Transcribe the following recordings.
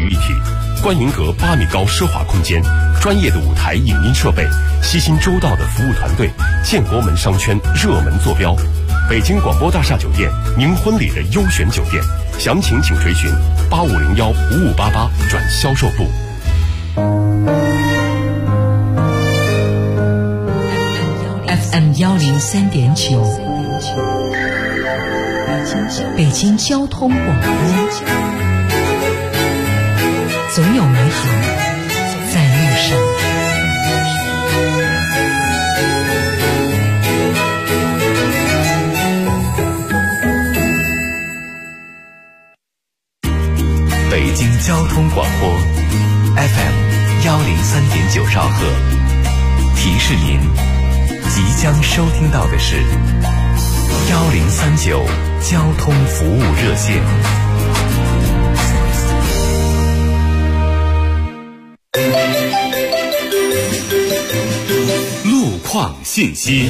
于一体。观云阁8米高奢华空间，专业的舞台影音设备，悉心周到的服务团队，建国门商圈热门坐标。北京广播大厦酒店，您婚礼的优选酒店，详情请垂询85015588转销售部。 FM 103.9，北京交通广播，总有美好在路上。 北京交通广播 FM 103.9兆赫，提示您即将收听到的是1039交通服务热线。 路况信息。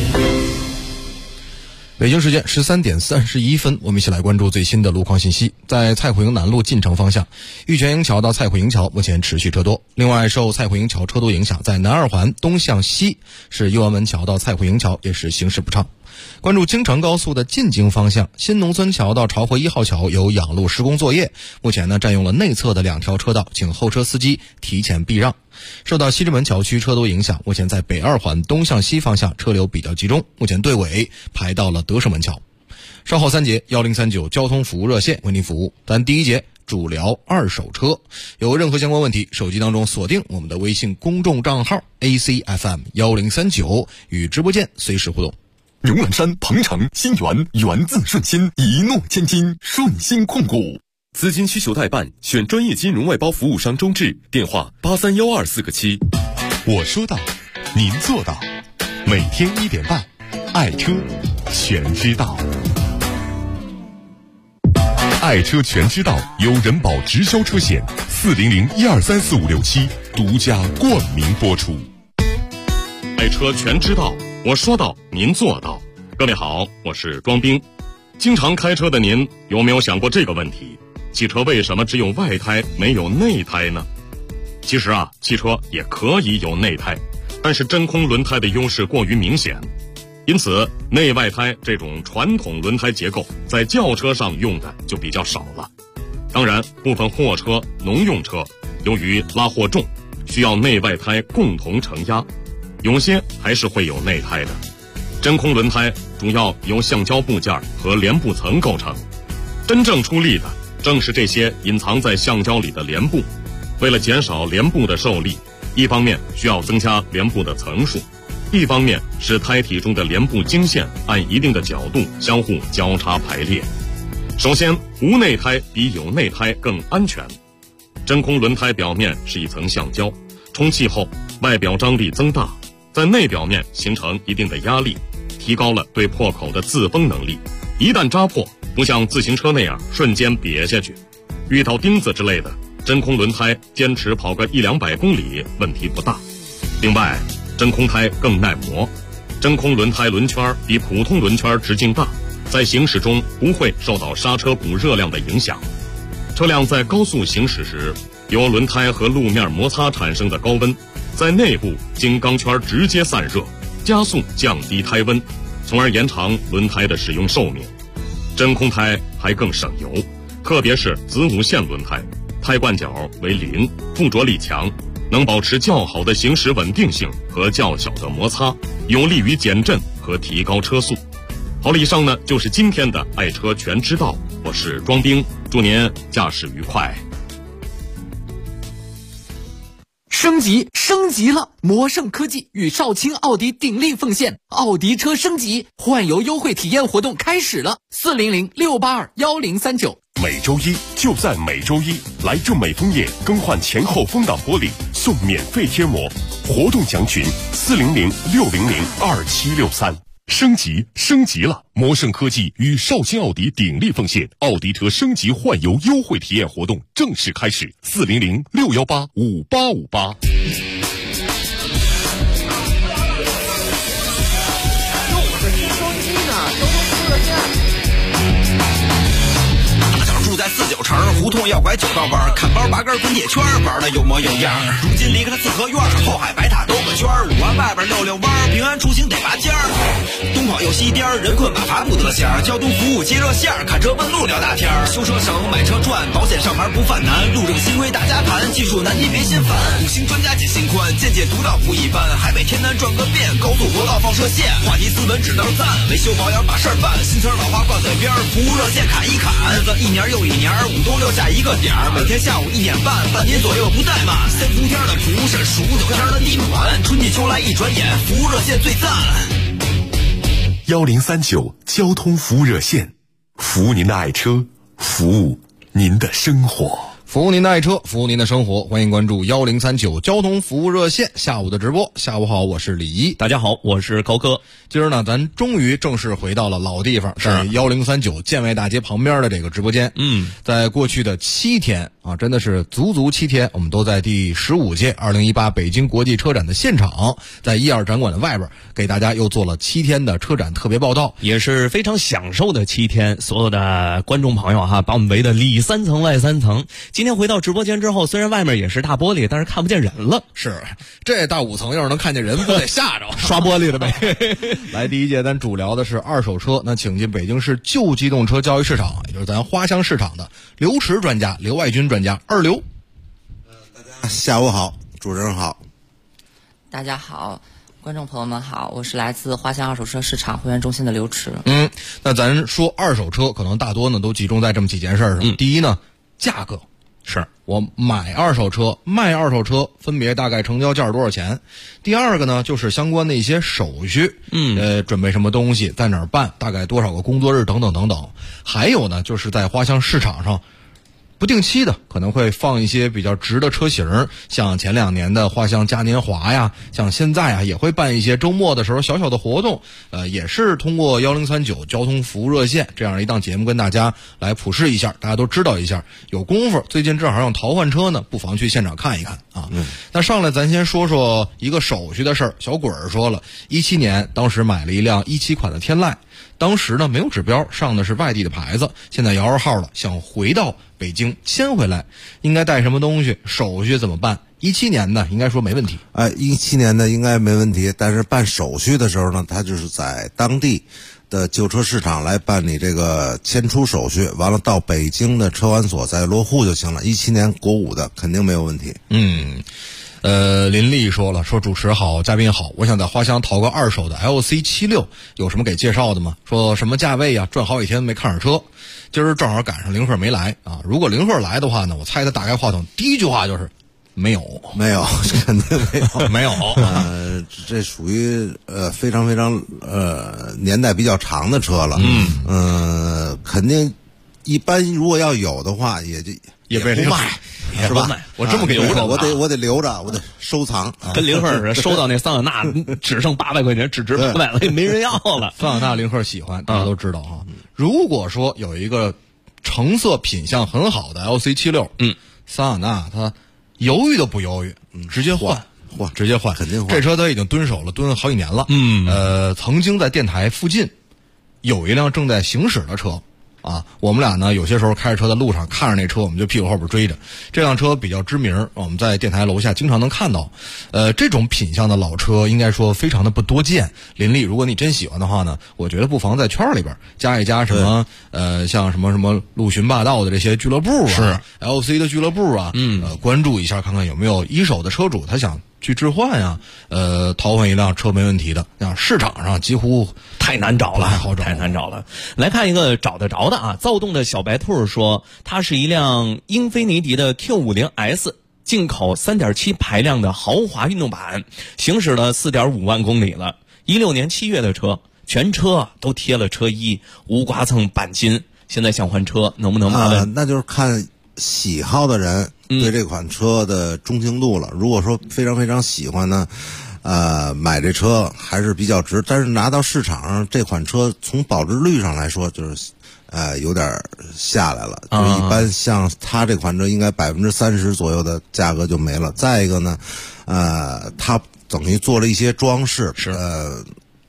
北京时间13点31分，我们一起来关注最新的路况信息。在蔡虎营南路进城方向，玉泉营桥到蔡虎营桥目前持续车多。另外，受蔡虎营桥车多影响，在南二环东向西是右安门桥到蔡虎营桥也是行驶不畅。关注京承高速的进京方向，新农村桥到朝河1号桥有养路施工作业，目前占用了内侧的2条车道，请后车司机提前避让。受到西直门桥区车多影响，目前在北二环东向西方向车流比较集中，目前队尾排到了德胜门桥。稍后3节1039交通服务热线为您服务，咱第1节主聊二手车，有任何相关问题，手机当中锁定我们的微信公众账号 ACFM1039，与直播间随时互动。 牛栏山、鹏程、新源，源自顺心，一诺千金，顺心控股。 资金需求代办，选专业金融外包服务商中智，电话831247个7。我说到，您做到。每天1点半，爱车全知道。爱车全知道由人保直销车险400123456独家冠名播出。爱车全知道，我说到，您做到。各位好，我是庄兵。经常开车的您有没有想过这个问题？汽车为什么只有外胎没有内胎呢？其实汽车也可以有内胎，但是真空轮胎的优势过于明显，因此内外胎这种传统轮胎结构在轿车上用的就比较少了。当然，部分货车、农用车由于拉货重，需要内外胎共同承压，有些还是会有内胎的。真空轮胎主要由橡胶部件和连布层构成，真正出力的正是这些隐藏在橡胶里的连布。为了减少连布的受力，一方面需要增加连布的层数，一方面使胎体中的连布经线按一定的角度相互交叉排列。首先，无内胎比有内胎更安全。真空轮胎表面是一层橡胶，充气后外表张力增大，在内表面形成一定的压力，提高了对破口的自封能力。一旦扎破，不像自行车那样瞬间瘪下去，遇到钉子之类的，真空轮胎坚持跑个100-200公里问题不大。另外，真空胎更耐磨，真空轮胎轮圈比普通轮圈直径大，在行驶中不会受到刹车鼓热量的影响。车辆在高速行驶时，由轮胎和路面摩擦产生的高温，在内部经钢圈直接散热，加速降低胎温，从而延长轮胎的使用寿命。真空胎还更省油，特别是子午线轮胎，胎冠角为0，附着力强，能保持较好的行驶稳定性和较小的摩擦，有利于减震和提高车速。好了，以上呢就是今天的爱车全知道，我是庄兵，祝您驾驶愉快。 升级了！魔盛科技与少卿奥迪鼎力奉献，奥迪车升级换油优惠体验活动开始了，400-682-1039。 每周一就在每周一，来正美枫叶更换前后风挡玻璃送免费贴膜，活动详询400-600-2763。升级了！魔盛科技与少卿奥迪鼎力奉献，奥迪车升级换油优惠体验活动正式开始，400-618-5858。 大长住在496 9成，胡同要拐9道弯，看包拔根滚铁圈，玩的有模有样。如今离开了四合院，后海白塔兜个圈，5环外边溜弯，平安出行得拔尖儿。东跑又西颠，人困马乏不得闲，交通服务接热线，看车问路聊大天，修车省买车赚，保险上牌不犯难，路正新规大家谈，技术难题别心烦，5星专家解心宽，见解独到不一般，海北天南转个遍，高速国道放射线，话题斯文只能赞，维修保养把事儿办，新车老花挂嘴边，服务热线砍一砍，日子一年又一年，5都留下一个点儿，每天下午1点半，半年左右不怠慢，3伏天的蒲是数9天的地暖，春季秋来一转眼，服务热线最赞。 1039交通服务热线，服务您的爱车，服务您的生活。 服务您的爱车，服务您的生活，欢迎关注1039交通服务热线下午的直播。下午好，我是李一。 大家好，我是高科。 今儿呢，咱终于正式回到了老地方，是1039建外大街旁边的这个直播间。在过去的7天啊，真的是足7天，我们都在第15届2018北京国际车展的现场，在1·2展馆的外边，给大家又做了7天的车展特别报道， 也是非常享受的7天。所有的观众朋友哈，把我们围的里3层外3层。今天回到直播间之后，虽然外面也是大玻璃，但是看不见人了。 是，这大5层要是能看见人，不得吓着刷玻璃了呗。 来，第一节咱主聊的是二手车，那请进北京市旧机动车交易市场，也就是咱花乡市场的刘驰专家、刘爱军专家，二刘。 大家下午好，主持人好。 大家好，观众朋友们好，我是来自花乡二手车市场会员中心的刘驰。 那咱说二手车，可能大多呢都集中在这么几件事上。第一呢，价格。是我买二手车卖二手车分别大概成交价多少钱。第二个呢，就是相关的一些手续，准备什么东西，在哪儿办，大概多少个工作日等等等等。还有呢，就是在花乡市场上不定期的可能会放一些比较值的车型，像前2年的花乡嘉年华呀，像现在啊也会办一些周末的时候小小的活动，也是通过1039交通服务热线这样一档节目跟大家来普示一下，大家都知道一下。有功夫最近正好让淘换车呢，不妨去现场看一看啊。那上来咱先说说一个手续的事儿。小鬼儿说了，17年当时买了一辆17款的天籁，当时呢没有指标，上的是外地的牌子，现在摇着号了，想回到北京迁回来，应该带什么东西，手续怎么办？17年的应该说没问题。 17年的应该没问题，但是办手续的时候呢，他就是在当地的旧车市场来办理这个迁出手续，完了到北京的车管所再落户就行了。17年国5的肯定没有问题。 林丽说了，说主持好，嘉宾好，我想在花乡淘个二手的 LC76， 有什么给介绍的吗？说什么价位啊？转好几天没看上车，今儿正好赶上林鹤没来啊。如果林鹤来的话呢，我猜他打开话筒第一句话就是没有， 肯定没有， 没有。 这属于非常非常年代比较长的车了。肯定一般如果要有的话，也被不卖。是吧？ 我这么给留着， 我得留着，我得收藏。 跟林鹤似的，收到那桑塔纳只剩800块钱，只值800了，也没人要了。 桑塔纳林鹤喜欢，大家都知道哈。如果说有一个成色品相很好的 LC76，桑塔纳他犹豫都不犹豫，直接换，直接换， 肯定换。 这车他已经蹲手了，蹲好几年了。曾经在电台附近有一辆正在行驶的车。我们俩呢，有些时候开着车在路上看着那车，我们就屁股后边追着。这辆车比较知名，我们在电台楼下经常能看到。这种品相的老车，应该说非常的不多见。林立，如果你真喜欢的话呢，我觉得不妨在圈里边加一加什么像什么陆巡霸道的这些俱乐部啊，是 LC 的俱乐部啊，关注一下，看看有没有一手的车主他想去置换呀，淘换一辆车没问题的。市场上几乎太难找了， 太难找了。来看一个找得着的啊，躁动的小白兔说，它是一辆英菲尼迪的 Q50S， 进口 3.7 排量的豪华运动版，行驶了 4.5 万公里了。16年7月的车，全车都贴了车衣，无刮蹭钣金。现在想换车，能不能麻烦？ 那就是看喜好的人对这款车的钟情度了。如果说非常非常喜欢呢，买这车还是比较值。但是拿到市场上这款车，从保值率上来说，就是有点下来了。就一般像它这款车，应该30%左右的价格就没了。再一个呢，它等于做了一些装饰，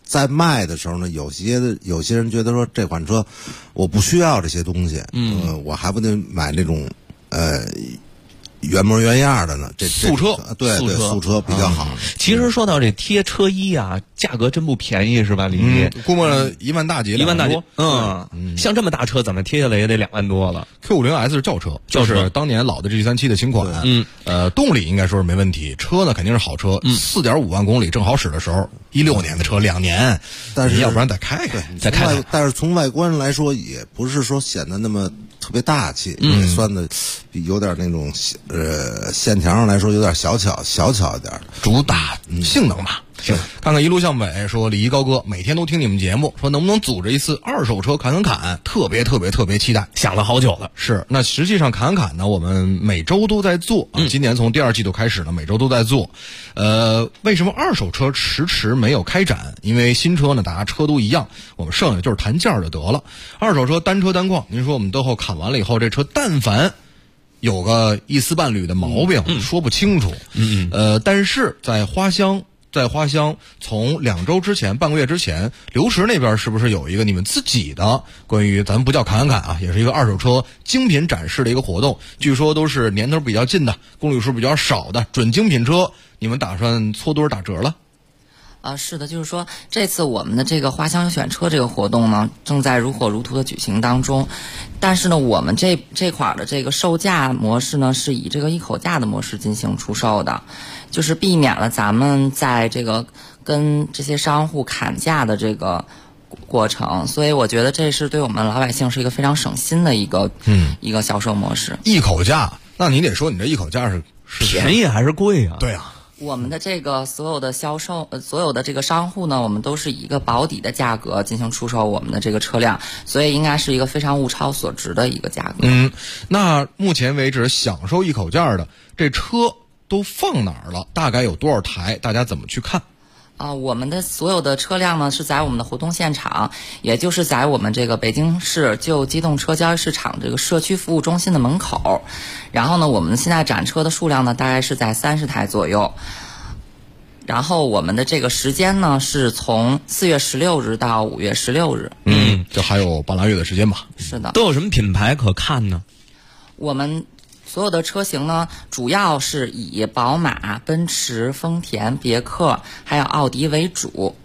在卖的时候呢，有些人觉得说这款车我不需要这些东西，我还不得买那种原模原样的呢，这素车， 对，素车比较好。 其实说到这贴车衣啊，价格真不便宜，是吧，李毅？ 估摸着1万大几，2万多。 像这么大车，咱们贴下来也得2万多了。 Q50S 是轿车，就是当年老的 G37的新款。动力应该说是没问题，车呢肯定是好车，4.5万公里正好使的时候，16年的车2年， 但是要不然再开开， 再开开。 但是从外观来说，也不是说显得那么特别大气，也算的有点那种线条上来说有点小巧一点， 主打性能嘛。看看一路向北说，李一高哥每天都听你们节目，说能不能组织一次二手车侃，特别期待， 想了好久了。 是，那实际上侃呢，我们每周都在做啊，今年从第2季度开始呢，每周都在做。为什么二手车迟没有开展？因为新车呢，大家车都一样，我们剩下就是谈价就得了。二手车单车单况，您说我们最后侃完了以后，这车但凡有个一丝半缕的毛病，说不清楚。但是在花乡从2周之前、半个月之前，刘石那边是不是有一个你们自己的关于咱们不叫侃啊，也是一个二手车精品展示的一个活动？据说都是年头比较近的、公里数比较少的准精品车，你们打算搓多少打折了？ 是的，就是说这次我们的这个花乡选车这个活动呢，正在如火如荼的举行当中。但是呢，我们这款的这个售价模式呢，是以这个一口价的模式进行出售的，就是避免了咱们在这个跟这些商户砍价的这个过程，所以我觉得这是对我们老百姓是一个非常省心的一个销售模式。 一口价，那你得说你这一口价是便宜还是贵啊？ 对啊。 我们的这个所有的销售，所有的这个商户呢，我们都是以一个保底的价格进行出售我们的这个车辆，所以应该是一个非常物超所值的一个价格。 那目前为止享受一口价的这车都放哪儿了？大概有多少台？大家怎么去看？ 我们的所有的车辆呢是在我们的活动现场，也就是在我们这个北京市旧机动车交易市场这个社区服务中心的门口。然后呢，我们现在展车的数量呢大概是在30台左右。然后我们的这个时间呢是从4月16日到5月16日。 就还有半拉月的时间吧。 是的。 都有什么品牌可看呢？ 我们所有的车型呢，主要是以宝马、奔驰、丰田、别克还有奥迪为主。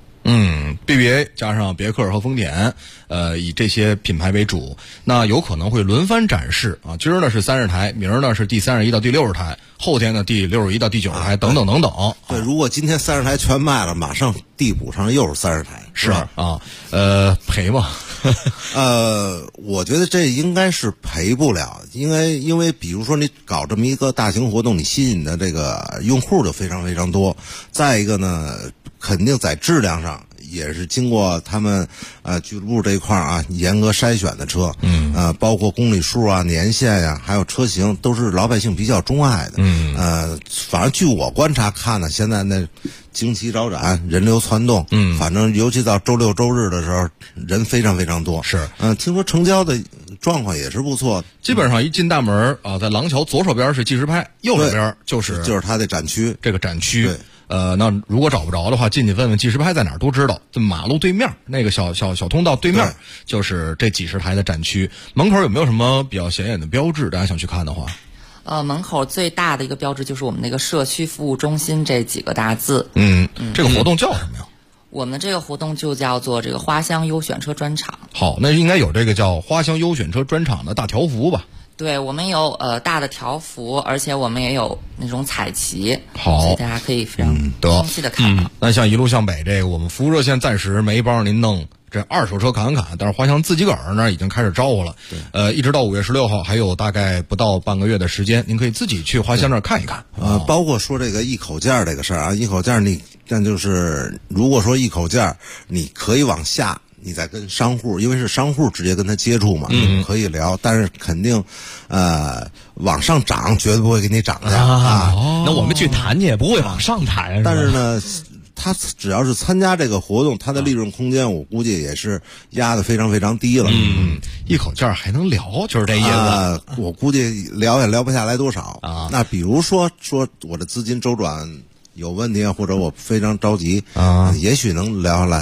BBA 加上别克和丰田，以这些品牌为主。那有可能会轮番展示啊，今儿呢是30台，明儿呢是第31到第60台，后天呢第61到第90台，等等。 对，如果今天30台全卖了，马上递补上又是30台， 是啊，赔吗？ 我觉得这应该是赔不了，因为比如说你搞这么一个大型活动，你吸引的这个用户就非常非常多。再一个呢，肯定在质量上也是经过他们俱乐部这一块啊严格筛选的车，包括公里数啊、年限呀，还有车型都是老百姓比较钟爱的。反正据我观察看呢，现在那旌旗招展，人流攒动，反正尤其到周六周日的时候，人非常非常多。 是， 听说成交的状况也是不错的。 基本上一进大门啊，在廊桥左手边是计时拍，右手边就是它的展区， 这个展区。 对。 那如果找不着的话，进去问问计时拍在哪儿都知道。这马路对面那个小通道对面，就是这几十台的展区。门口有没有什么比较显眼的标志？大家想去看的话， 门口最大的一个标志就是我们那个社区服务中心这几个大字。 这个活动叫什么呀？ 我们这个活动就叫做这个花乡优选车专场。 好，那应该有这个叫花乡优选车专场的大条幅吧？ 对，我们有大的条幅，而且我们也有那种彩旗， 好， 所以大家可以非常清晰的看到。 那像一路向北这个，我们服务热线暂时没帮您弄这二手车侃，但是花乡自己个儿那儿已经开始招呼了。一直到5月16号，还有大概不到半个月的时间，您可以自己去花乡那儿看一看。 包括说这个一口价这个事儿啊，一口价但就是如果说一口价，你可以往下。你再跟商户，因为是商户直接跟他接触嘛，可以聊，但是肯定，往上涨绝对不会给你涨价那我们去谈去也不会往上谈。 但是呢，他只要是参加这个活动，他的利润空间我估计也是压得非常非常低了。 一口价还能聊，就是这意思。 我估计聊也聊不下来多少啊。 那比如说我的资金周转有问题啊，或者我非常着急也许能聊下来。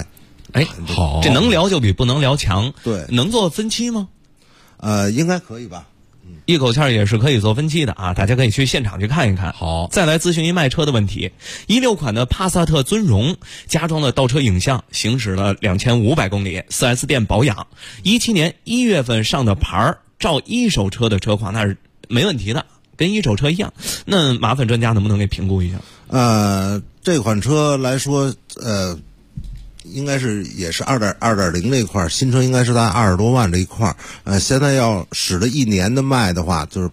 哎， 好， 这能聊就比不能聊强。 对， 能做分期吗？ 应该可以吧。 一口气也是可以做分期的啊，大家可以去现场去看一看。 好， 再来咨询一卖车的问题。16款的帕萨特尊荣加装了倒车影像，行驶了2500公里，4S 店保养。17年1月份上的牌儿，照一手车的车况那是没问题的，跟一手车一样。那麻烦专家能不能给评估一下？ 这款车来说，应该是也是2.0这一块，新车应该是在20多万这一块。现在要使了1年的卖的话，就是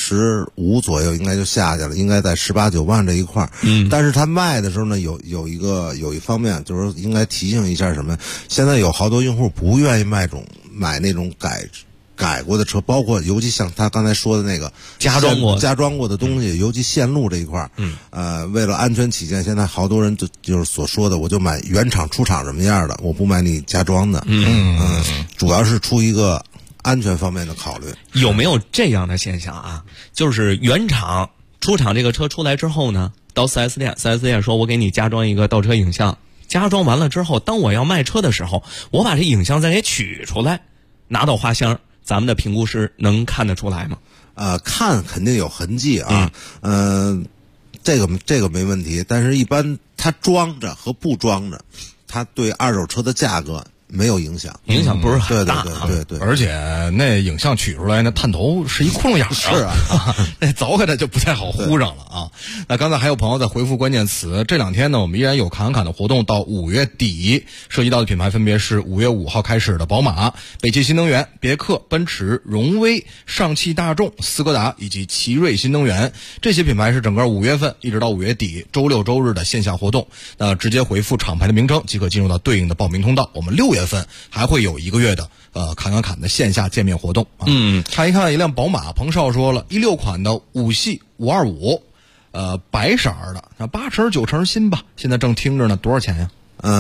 15%左右，应该就下去了，应该在18、19万这一块。但是它卖的时候呢，有一方面就是应该提醒一下什么？现在有好多用户不愿意买那种改过的车，包括尤其像他刚才说的那个加装过的东西，尤其线路这一块为了安全起见，现在好多人就是所说的，我就买原厂出厂什么样的，我不买你加装的。主要是出一个安全方面的考虑。 有没有这样的现象啊？就是原厂出厂这个车出来之后呢，到4S店说我给你加装一个倒车影像，加装完了之后，当我要卖车的时候，我把这影像再给取出来，拿到花箱。咱们的评估师能看得出来吗？ 看肯定有痕迹啊，这个没问题，但是一般它装着和不装着，它对二手车的价格没有影响， 影响不是很大。 对， 而且那影像取出来，那探头是一窟窿眼儿， 是啊， 那凿开的就不太好糊上了啊。那刚才还有朋友在回复关键词，这2天呢，我们依然有侃侃的活动到5月底，涉及到的品牌分别是5月5号开始的宝马、北汽新能源、别克、奔驰、荣威、上汽大众、斯柯达以及奇瑞新能源，这些品牌是整个5月份一直到5月底周六周日的线下活动。那直接回复厂牌的名称即可进入到对应的报名通道。我们6月份还会有1个月的侃的线下见面活动啊。看一看一辆宝马，彭少说了，16款的5系525，白色的，那8成9成新吧，现在正听着呢，多少钱呀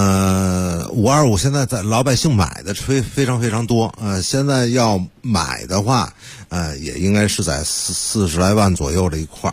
？525现在在老百姓买的非常非常多，现在要买的话，也应该是在40来万左右这一块。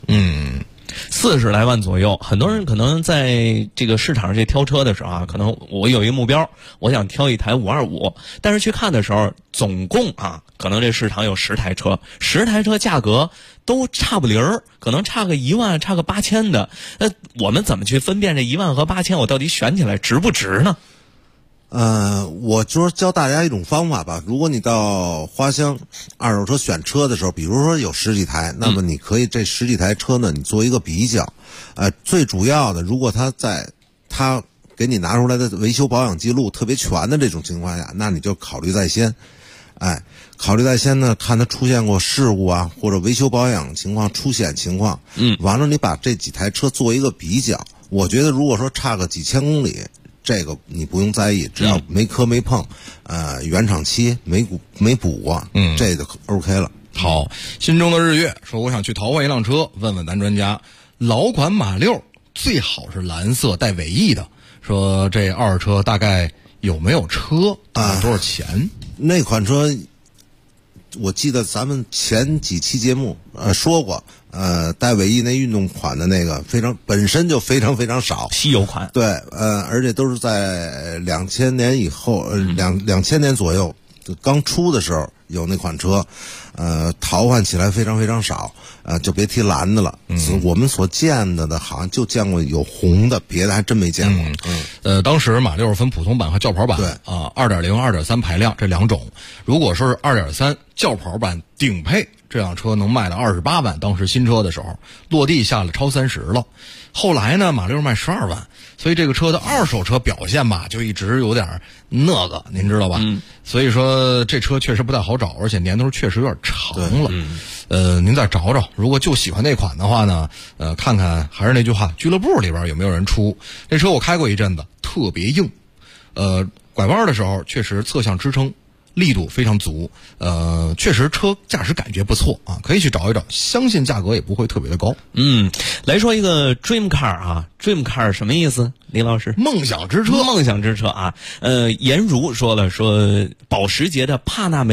40来万左右，很多人可能在这个市场上去挑车的时候啊，可能我有一个目标，我想挑一台525，但是去看的时候，总共啊，可能这市场有10台车，10台车价格都差不离儿，可能差个1万，差个8000的。那我们怎么去分辨这1万和8000，我到底选起来值不值呢？ 我就是教大家一种方法吧。如果你到花乡二手车选车的时候，比如说有10几台，那么你可以这10几台车呢，你做一个比较。最主要的，如果他给你拿出来的维修保养记录特别全的这种情况下，那你就考虑在先。考虑在先呢，看他出现过事故啊，或者维修保养情况出险情况。完了你把这几台车做一个比较。我觉得如果说差个几千公里，这个你不用在意，只要没磕没碰，原厂漆没补过，这就 OK 了。 好，心中的日月说，我想去淘换一辆车，问问咱专家，老款马六最好是蓝色带尾翼的，说这二手车大概有没有车多少钱？ 那款车我记得咱们前几期节目说过，带尾翼那运动款的那个本身就非常非常少， 稀有款。 对，而且都是在2000年以后，2000年左右刚出的时候有那款车，淘换起来非常非常少，就别提蓝的了。我们所见的好像就见过有红的，别的还真没见过。 当时马六分普通版和轿跑版， 对啊，2.0、2.3排量这2种。如果说是2.3轿跑版顶配，这辆车能卖到28万，当时新车的时候落地下了超30了。后来呢，马六卖12万，所以这个车的二手车表现吧，就一直有点那个，您知道吧？所以说这车确实不太好找，而且年头确实有点长了。您再找找，如果就喜欢那款的话呢，看看还是那句话，俱乐部里边有没有人出这车？我开过一阵子，特别硬，拐弯的时候确实侧向支撑力度非常足，确实车驾驶感觉不错啊，可以去找一找，相信价格也不会特别的高。 来说一个 dream car 啊 ，dream car 什么意思？李老师， 梦想之车， 梦想之车啊。颜如说了，说保时捷的帕纳梅拉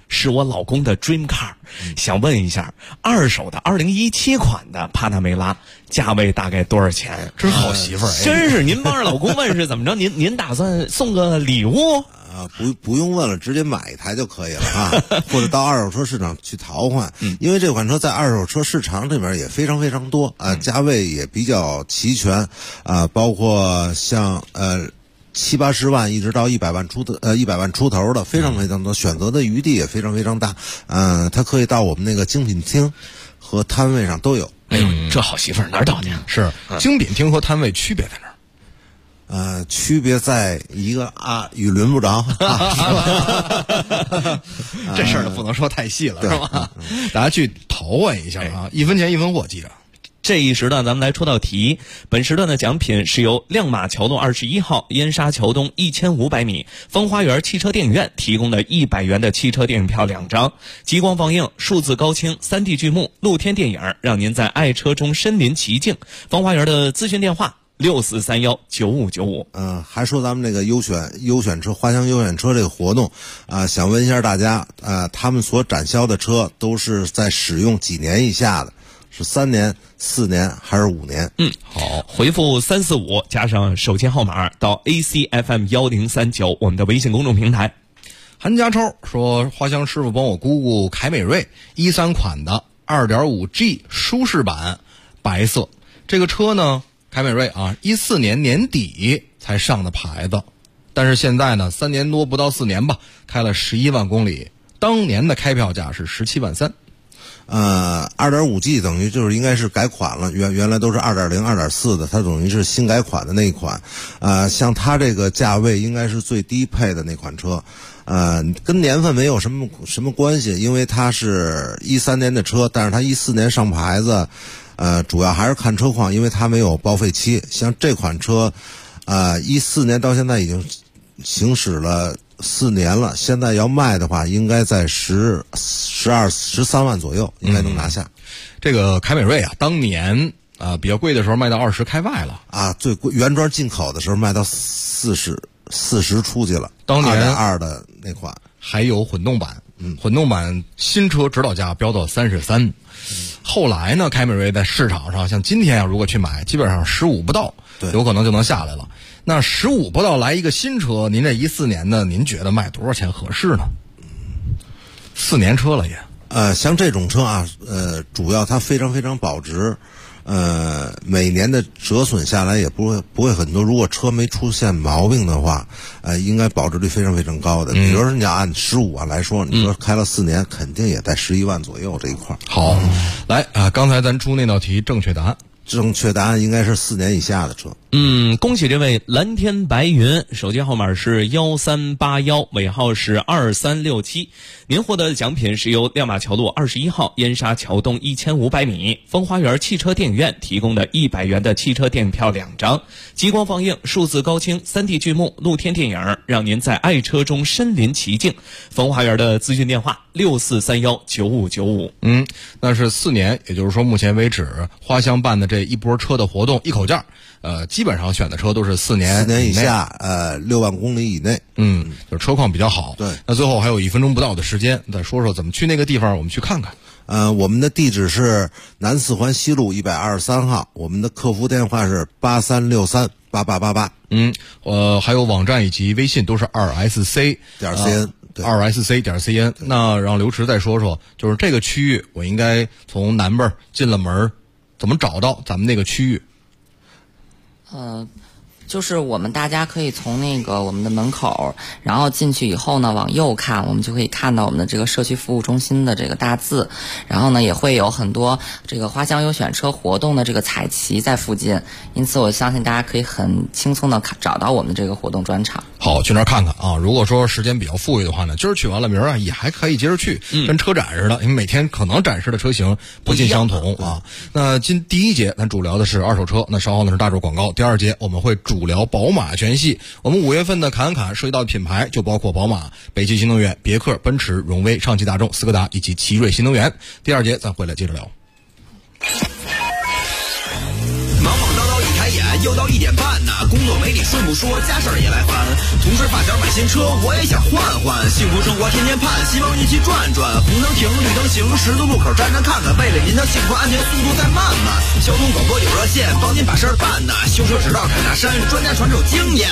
是我老公的 dream car，想问一下，二手的2017款的帕纳梅拉价位大概多少钱？ 真好媳妇儿， 真是您帮着老公问是怎么着？您打算送个礼物？ 不用问了，直接买一台就可以了啊，或者到二手车市场去淘换，因为这款车在二手车市场里面也非常非常多啊，价位也比较齐全啊，包括像70-80万一直到100万出头的，非常非常多，选择的余地也非常非常大，它可以到我们那个精品厅和摊位上都有。 哎呦，这好媳妇儿哪儿找去？ 是精品厅和摊位区别在哪儿？ 区别在一个雨轮不着， 这事儿不能说太细了，是吧？大家去淘换一下啊，1分钱1分货，记着。 这一时段咱们来出道题，本时段的奖品是由亮马桥路21号燕莎桥东1500米风花园汽车电影院提供的100元的汽车电影票2张，极光放映、数字高清、3D 剧目、露天电影，让您在爱车中身临其境。风花园的咨询电话64319595。 还说咱们这个优选车花乡优选车这个活动想问一下大家他们所展销的车都是在使用几年以下的？是3年、4年还是5年？ 好，回复345加上手机号码到 ACFM1039我们的微信公众平台。 韩家超说，花乡师傅帮我估估凯美瑞13款的 2.5G 舒适版白色，这个车呢，凯美瑞14年年底才上的牌子，但是现在呢3年多不到4年吧，开了11万公里，当年的开票价是17万3。 2.5G 等于就是应该是改款了，原来都是2.0、2.4的，它等于是新改款的那一款。像它这个价位应该是最低配的那款车，跟年份没有什么关系，因为它是13年的车，但是它14年上牌子，主要还是看车况，因为它没有报废期。像这款车，14年到现在已经行驶了4年了，现在要卖的话，应该在12、13万左右，应该能拿下。 这个凯美瑞当年比较贵的时候卖到20开外了最贵原装进口的时候卖到40出去了。 当年 2.2的那款还有混动版，混动版新车指导价飙到33。后来呢，凯美瑞在市场上，像今天如果去买，基本上15不到，有可能就能下来了。那15不到来一个新车，您这14年的，您觉得卖多少钱合适呢？4年车了也。 像这种车主要它非常非常保值，每年的折损下来也不会很多。如果车没出现毛病的话，应该保值率非常非常高的。比如说你要按15万来说，你说开了4年，肯定也在11万左右这一块。 好，来刚才咱出那道题，正确答案应该是4年以下的车。 恭喜这位蓝天白云，手机号码是1381，尾号是2367。您获得的奖品是由亮马桥路21号燕莎桥东1500米风花园汽车电影院提供的100元的汽车电影票2张，极光放映、数字高清、3D 剧目、露天电影，让您在爱车中身临其境。风花园的咨询电话64319595。 那是4年，也就是说目前为止花乡办的这一波车的活动一口价，基本上选的车都是4年以下，6万公里以内。 就是车况比较好。 对， 那最后还有1分钟不到的时间，再说说怎么去那个地方，我们去看看。 我们的地址是南四环西路123号，我们的客服电话是83638888。 还有网站以及微信都是2SC.cn。2SC.cn。那让刘驰再说说，就是这个区域，我应该从南边进了门，怎么找到咱们那个区域？ 就是大家可以从那个我们的门口，然后进去以后呢，往右看，我们就可以看到我们的这个社区服务中心的这个大字，然后呢也会有很多这个花乡优选车活动的这个彩旗在附近，因此我相信大家可以很轻松的找到我们这个活动专场。 好，去那儿看看啊！如果说时间比较富裕的话呢，今儿去完了，明儿也还可以接着去，跟车展似的，因为每天可能展示的车型不尽相同啊。那第一节咱主聊的是二手车，那稍后呢是大众广告。第二节我们会主聊宝马全系。我们5月份的侃涉及到的品牌就包括宝马、北汽新能源、别克、奔驰、荣威、上汽大众、斯柯达以及奇瑞新能源。第二节咱回来接着聊。 忙忙叨叨一开眼， 又到1点半呢，工作没你顺不说，家事儿也来烦。同事发小买新车，我也想换换，幸福生活天天盼，希望一起转转。红灯停，绿灯行，十字路口站站看看，为了您的幸福安全，速度再慢慢。交通广播有热线，帮您把事儿办呢。修车直道凯纳山，专家传授经验。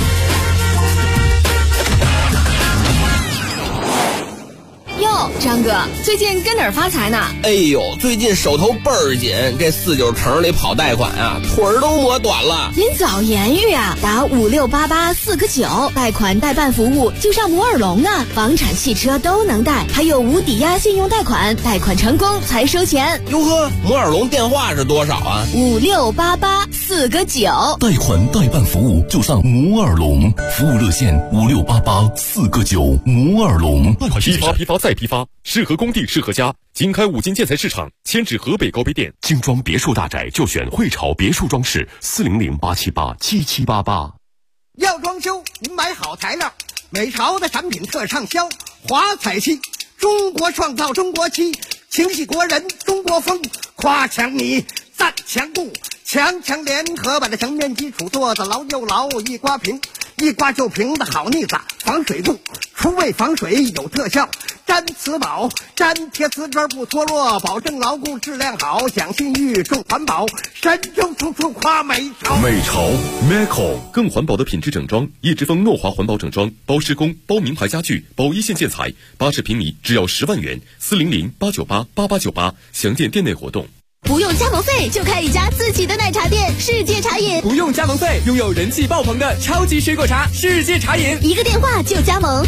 哟，张哥，最近跟哪儿发财呢？ 哎呦，最近手头倍儿紧，这49城里跑贷款啊，腿儿都磨短了。 您早言语啊，打5688-4个9，贷款代办服务就上摩尔龙啊，房产、汽车都能贷，还有无抵押信用贷款，贷款成功才收钱。 哟呵，摩尔龙电话是多少啊 ？5688-4个9， 贷款代办服务就上摩尔龙，服务热线5688-4个9，摩尔龙。 批发再批发，适合工地适合家。经开5金建材市场，迁至河北高碑店。 精装别墅大宅就选汇潮别墅装饰，400-878-7788。 要装修，您买好材料，美潮的产品特畅销。华彩漆，中国创造中国漆，情系国人中国风，夸强米，赞强固，强强联合把这墙面基础做得牢又牢，一刮平，一刮就平的好腻子，防水固，除味防水有特效。粘瓷宝，粘贴瓷砖不脱落，保证牢固质量好，讲信誉重环保，神州处处夸美潮。 美潮 Meco 更环保的品质整装，叶之峰诺华环保整装，包施工，包名牌家具，包一线建材，80平米只要10万元，400-898-8898，详见店内活动。 不用加盟费就开一家自己的奶茶店，世界茶饮。 不用加盟费，拥有人气爆棚的超级水果茶，世界茶饮。 一个电话就加盟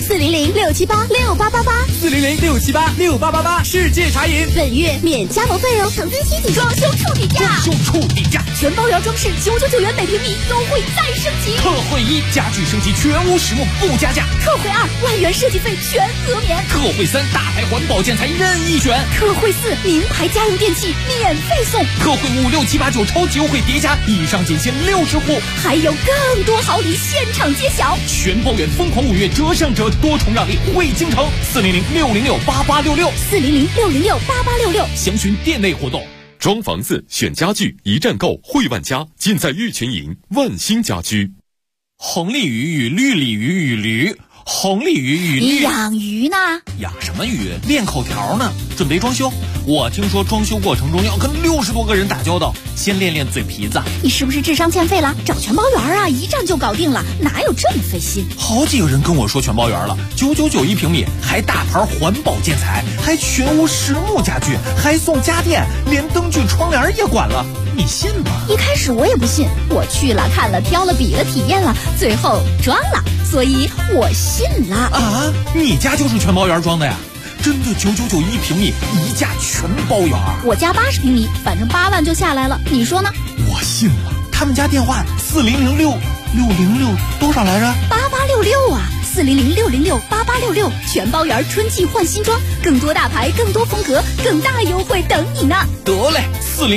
，400-678-6888，400-678-6888， 世界茶饮。 本月免加盟费哦，成真西锦装修处底价， 装修处底价， 全包圆装饰999元每平米，优惠再升级。 特惠1，家具升级全屋实木不加价。 特惠2，万元设计费全额免。 特惠3，大牌环保建材任意选。 特惠4，名牌家用电器免费送。 特惠5、6、7、8、9超级优惠叠加，以上仅限60户， 还有更多好礼现场揭晓。 全包圆疯狂5月折上折，多重让利惠京城，400-606-8866，400-606-8866，详询店内活动。 装房子选家具，一站购汇万家，尽在玉泉营万兴家居。 红鲤鱼与绿鲤鱼与驴，红鲤鱼与绿。 养鱼呢？ 养什么鱼？练口条呢。准备装修，我听说装修过程中要跟60多个人打交道，先练练嘴皮子。 你是不是智商欠费了？找全包圆啊，一站就搞定了，哪有这么费心？ 好几个人跟我说全包圆了，999一平米，还大牌环保建材，还全屋实木家具，还送家电，连灯具窗帘也管了，你信吗？ 一开始我也不信，我去了看了挑了比了体验了，最后装了，所以我信了。 啊，你家就是全包圆装的呀？真的999一平米，一价全包圆。 我家80平米，反正8万就下来了，你说呢？ 我信了。他们家电话4006606多少来着 ？8866啊，400668866，全包圆春季换新装，更多大牌，更多风格，更大优惠等你呢。 得嘞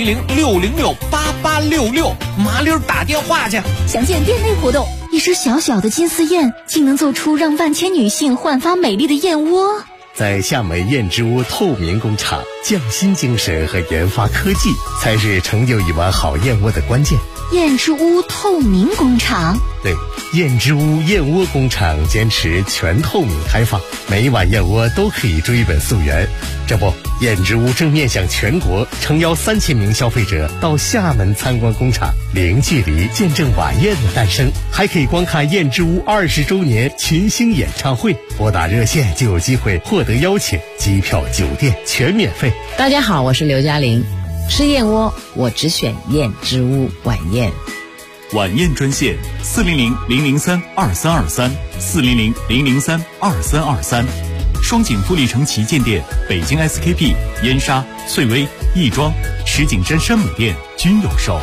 ，400668866，麻溜打电话去。 详见店内活动。一只小小的金丝燕，竟能做出让万千女性焕发美丽的燕窝。 在厦门燕之屋透明工厂，匠心精神和研发科技才是成就一碗好燕窝的关键。 燕之屋透明工厂， 对，燕之屋燕窝工厂坚持全透明开放，每一碗燕窝都可以追本溯源。这不，燕之屋正面向全国，诚邀3000名消费者到厦门参观工厂，零距离见证晚宴的诞生，还可以观看燕之屋20周年群星演唱会。拨打热线就有机会获得邀请，机票、酒店全免费。 大家好，我是刘嘉玲。吃燕窝，我只选燕之屋晚宴。 晚宴专线400-003-2323，400-003-2323。双井富力城旗舰店、北京 SKP、燕莎、翠微、亦庄、石景山山姆店均有售。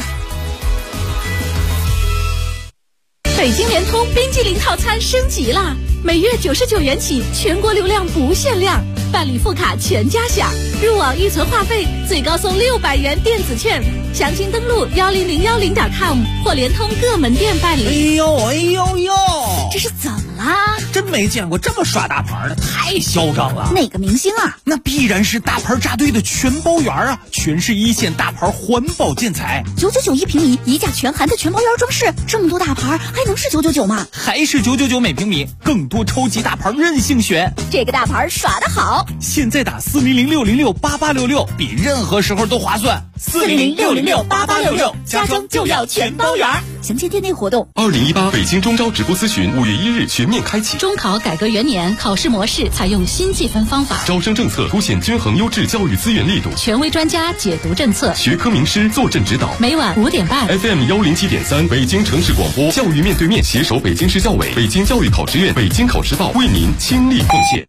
北京联通冰激凌套餐升级啦！每月99元起，全国流量不限量，办理副卡全家享，入网预存话费最高送600元电子券。详情登录10010.com或联通各门店办理。 哎呦， 这是怎么了？ 真没见过这么耍大牌的，太嚣张了。 哪个明星啊？ 那必然是大牌扎堆的全包园啊，全是一线大牌环保建材 ，999一平米，一价全含的全包园装饰，这么多大牌还能是999吗？ 还是999每平米，更多超级大牌任性选。 这个大牌耍得好， 现在打400-606-8866，比任何时候都划算。 400-606-8866，家装就要全包园。详见店内活动。 2018北京中招直播咨询5月1日全面开启。 中考改革元年，考试模式采用新计分方法， 招生政策凸显均衡优质教育资源力度， 权威专家解读政策， 学科名师坐镇指导。 每晚5点半 FM 107.3北京城市广播，教育面对面携手北京市教委、北京教育考试院、北京考试报为您倾力奉献。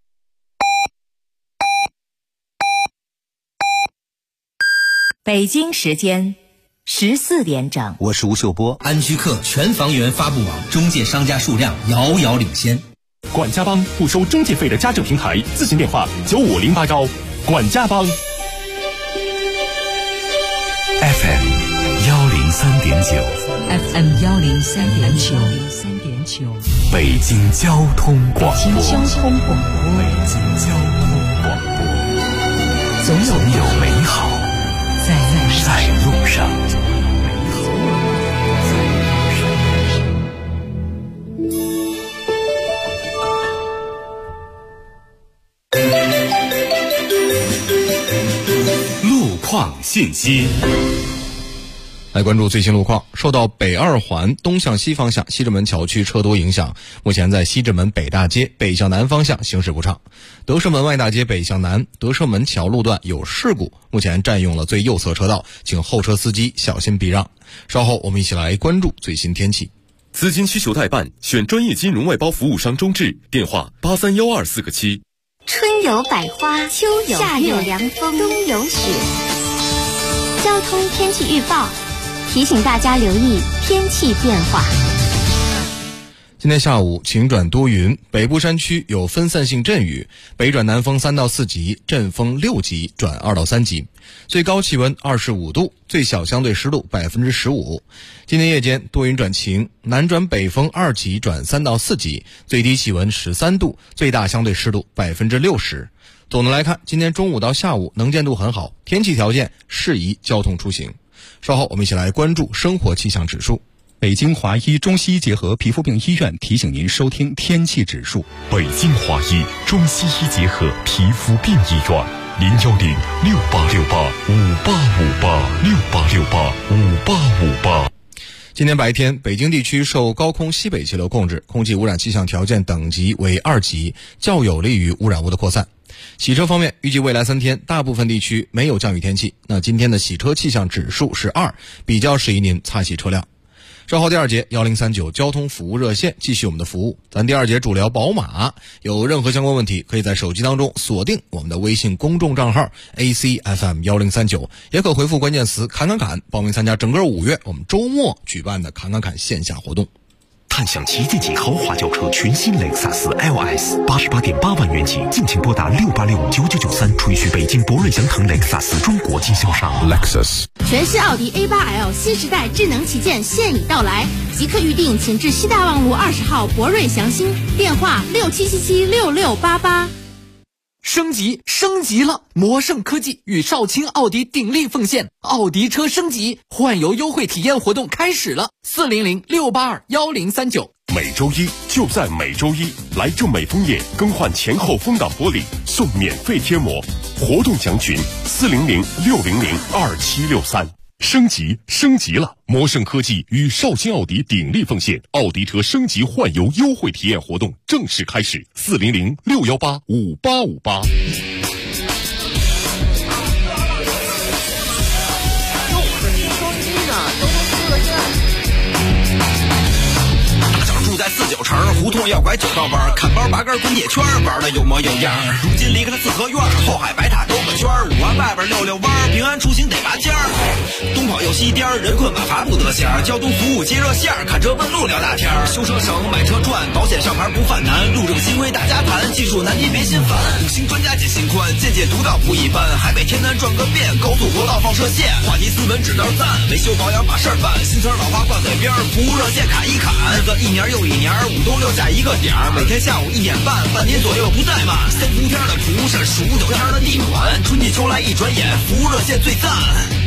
北京时间14点整， 我是吴秀波。安居客全房源发布网中介商家数量遥遥领先。 管家帮不收中介费的家政平台，咨询电话9508招。管家帮。 FM 103.9 FM 103.9 北京交通广播。 北京交通广播，总有美好在路上。 路况信息。 来关注最新路况。受到北二环东向西方向西直门桥区车多影响，目前在西直门北大街北向南方向行驶不畅，德胜门外大街北向南德胜门桥路段有事故，目前占用了最右侧车道，请后车司机小心避让。稍后我们一起来关注最新天气。 资金需求代办，选专业金融外包服务商中智，电话8312-4个7。 春有百花，秋有夏有凉风，冬有雪。交通天气预报提醒大家留意天气变化。 今天下午晴转多云，北部山区有分散性阵雨，北转南风3到4级，阵风6级转2到3级，最高气温25度，最小相对湿度15%。今天夜间多云转晴，南转北风2级转3到4级，最低气温13度，最大相对湿度60%。总的来看，今天中午到下午能见度很好，天气条件适宜交通出行。稍后我们一起来关注生活气象指数。 北京华医中西医结合皮肤病医院提醒您收听天气指数。 北京华医中西医结合皮肤病医院，010-6868-5858，6868-5858。 今天白天，北京地区受高空西北气流控制，空气污染气象条件等级为2级，较有利于污染物的扩散。洗车方面，预计未来3天大部分地区没有降雨天气，那今天的洗车气象指数是2，比较适宜您擦洗车辆。稍后第2节1039交通服务热线继续我们的服务。咱第2节主聊宝马，有任何相关问题可以在手机当中锁定我们的微信公众账号 ACFM 1039，也可回复关键词侃侃侃报名参加整个5月我们周末举办的侃侃侃线下活动。 探享旗舰级豪华轿车全新雷克萨斯 LS88.8万元起，敬请拨打68659993，垂询北京博瑞祥腾雷克萨斯中国经销商。 Lexus 全新奥迪 A8L 新时代智能旗舰现已到来，即刻预定，请至西大望路20号博瑞祥兴，电话67776688。 升级了！魔盛科技与少卿奥迪鼎力奉献，奥迪车升级换油优惠体验活动开始了，400-682-1039。 每周一就在每周一，来正美枫叶更换前后风挡玻璃送免费贴膜，活动详询400-600-2763。升级了！魔盛科技与少卿奥迪鼎力奉献，奥迪车升级换油优惠体验活动正式开始，400-618-5858。 住在49城胡同要拐9道弯，砍包拔根滚铁圈，玩的有模有样。如今离开了四合院，后海白塔兜个圈，5环外边溜弯，平安出行得拔尖儿。东跑又西颠，人困马乏不得闲，交通服务接热线，看车问路聊大天，修车省买车赚，保险上牌不犯难，路政新规大家谈，技术难题别心烦，五星专家解心宽，见解独到不一般，海北天南转个遍，高速国道放射线，话题斯文指道赞，维修保养把事儿办，新车老化挂嘴边，服务热线砍一砍，日子一年又一年，5冬6夏在一个点儿，每天下午1点半，半年左右不怠慢。3伏天的苦是数9天的地暖，春季秋来一转眼，服务热线最赞。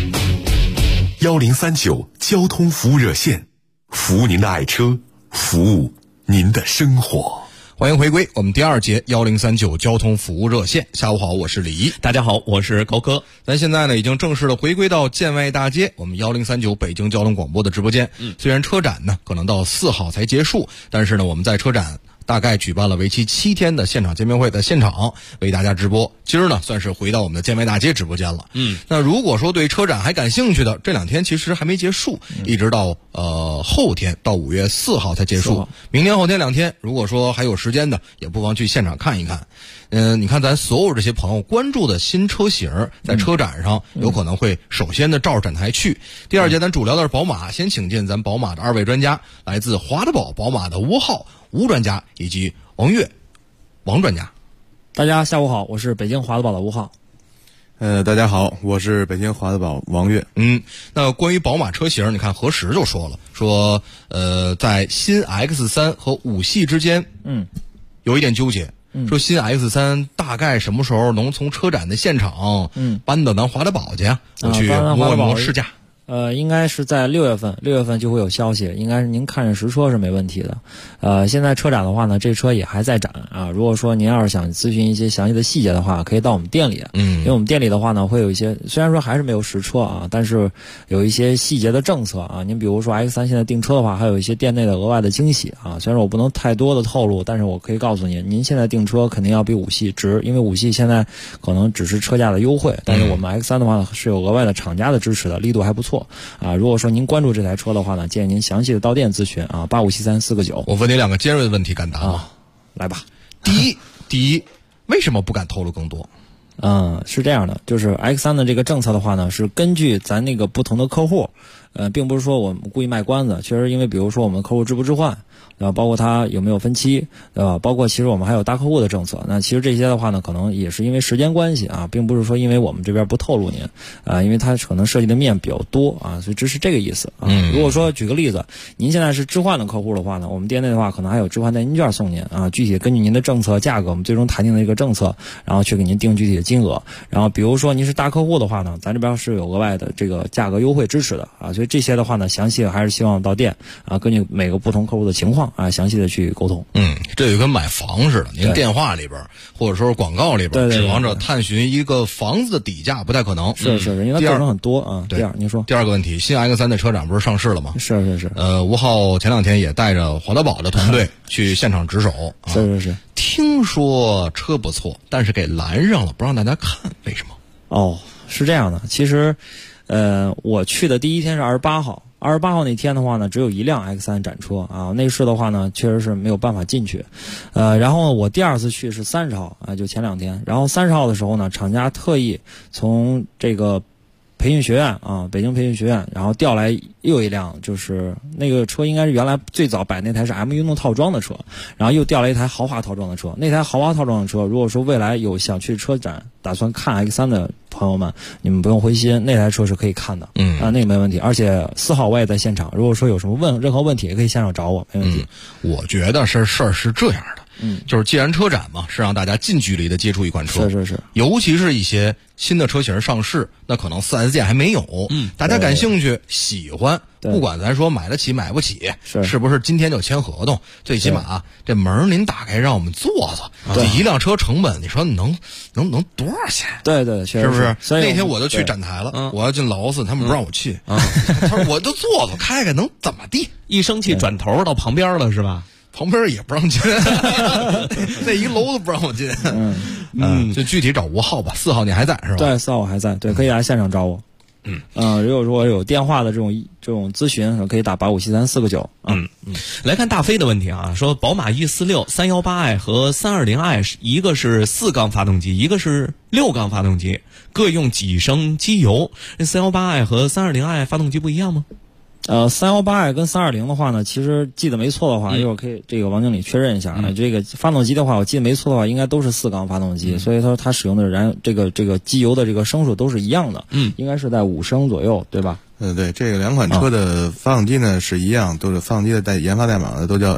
1039交通服务热线，服务您的爱车，服务您的生活。 欢迎回归我们第2节1039交通服务热线。下午好，我是李怡。 大家好，我是高科。 咱现在呢已经正式的回归到建外大街，我们1039北京交通广播的直播间。虽然车展呢可能到4号才结束，但是呢我们在车展大概举办了为期7天的现场见面会，在现场为大家直播。今儿呢算是回到我们的建外大街直播间了。那如果说对车展还感兴趣的，这2天其实还没结束，一直到后天到5月4号才结束。明天后天2天，如果说还有时间的，也不妨去现场看一看。你看咱所有这些朋友关注的新车型，在车展上有可能会首先的照着展台去。第2节咱主聊的是宝马，先请进咱宝马的2位专家，来自华德宝宝马的吴昊吴专家以及王悦王专家。 大家下午好，我是北京华德宝的吴昊。 大家好，我是北京华德宝王悦。 那关于宝马车型，你看何时就说了，说在新 X3 和5系之间，有一点纠结。说新 X3 大概什么时候能从车展的现场搬到咱华德宝去我去摸一摸试驾。 应该是在6月份，6月份就会有消息，应该是您看着实车是没问题的。现在车展的话呢，这车也还在展啊。如果说您要是想咨询一些详细的细节的话，可以到我们店里。因为我们店里的话呢，会有一些虽然说还是没有实车啊，但是有一些细节的政策啊。您比如说 X3 现在订车的话，还有一些店内的额外的惊喜啊。虽然我不能太多的透露，但是我可以告诉您现在订车肯定要比5系值，因为5系现在可能只是车价的优惠，但是我们 X3 的话呢是有额外的厂家的支持的，力度还不错。如果说您关注这台车的话呢，建议您详细的到店咨询啊，857349。 我问你2个尖锐的问题，敢答吗？ 来吧。 第一，为什么不敢透露更多？ 是这样的，就是 X3 的这个政策的话呢，是根据咱那个不同的客户，并不是说我们故意卖关子，确实因为比如说我们客户置不置换，包括他有没有分期，对吧？包括其实我们还有大客户的政策。那其实这些的话呢，可能也是因为时间关系啊，并不是说因为我们这边不透露您因为它可能涉及的面比较多啊，所以这是这个意思啊。如果说举个例子，您现在是置换的客户的话呢，我们店内的话可能还有置换代金券送您啊。具体根据您的政策价格，我们最终谈定的一个政策，然后去给您定具体的金额。然后比如说您是大客户的话呢，咱这边是有额外的这个价格优惠支持的啊。所以这些的话呢，详细还是希望到店啊，根据每个不同客户的情况啊，详细的去沟通。 这就跟买房似的，您电话里边或者说广告里边指望着探寻一个房子的底价不太可能。 是，因为它过程很多啊。您说。 第2个问题，新 X3 的车展不是上市了吗？ 是。 吴昊前2天也带着华德宝的团队去现场值守。 是。 听说车不错，但是给拦上了，不让大家看，为什么？ 是这样的，其实我去的第1天是28号。28号那天的话呢，只有1辆 X3 展车啊，内饰的话呢，确实是没有办法进去。然后我第2次去是30号啊，就前2天。然后30号的时候呢，厂家特意从这个培训学院啊，北京培训学院，然后调来又一辆，就是那个车应该是原来最早摆那台是 M 运动套装的车，然后又调来一台豪华套装的车。那台豪华套装的车，如果说未来有想去车展打算看 X3 的朋友们，你们不用灰心，那台车是可以看的。那个没问题。而且4号我也在现场，如果说有什么任何问题，也可以现场找我，没问题。 我觉得事儿是这样的。就是既然车展嘛，是让大家近距离的接触一款车， 是， 尤其是一些新的车型上市，那可能4S店还没有，大家感兴趣喜欢，不管咱说买得起买不起，是不是今天就签合同，最起码这门您打开让我们坐坐，这一辆车成本，你说能多少钱？ 对， 是不是？ 所以那天我就去展台了，我要进劳斯，他们不让我去，他说我就坐坐开开能怎么地？ 一生气转头到旁边了是吧？ 旁边也不让进，那一楼都不让我进。就具体找吴昊吧。4号你还在是吧？ 对，4号我还在，对，可以来现场找我。如果说有电话的这种咨询，可以打857349。 来看大飞的问题啊，说宝马 E46、318i 和320i 一个是4缸发动机，一个是6缸发动机，各用几升机油？318i 和320i 发动机不一样吗？ 318i 跟320的话呢，其实记得没错的话，一会儿可以这个王经理确认一下。这个发动机的话，我记得没错的话，应该都是4缸发动机，所以说它使用的这个机油的这个升数都是一样的，应该是在5升左右，对吧？ 对，这个两款车的发动机呢是一样，都是发动机的研发代码呢都叫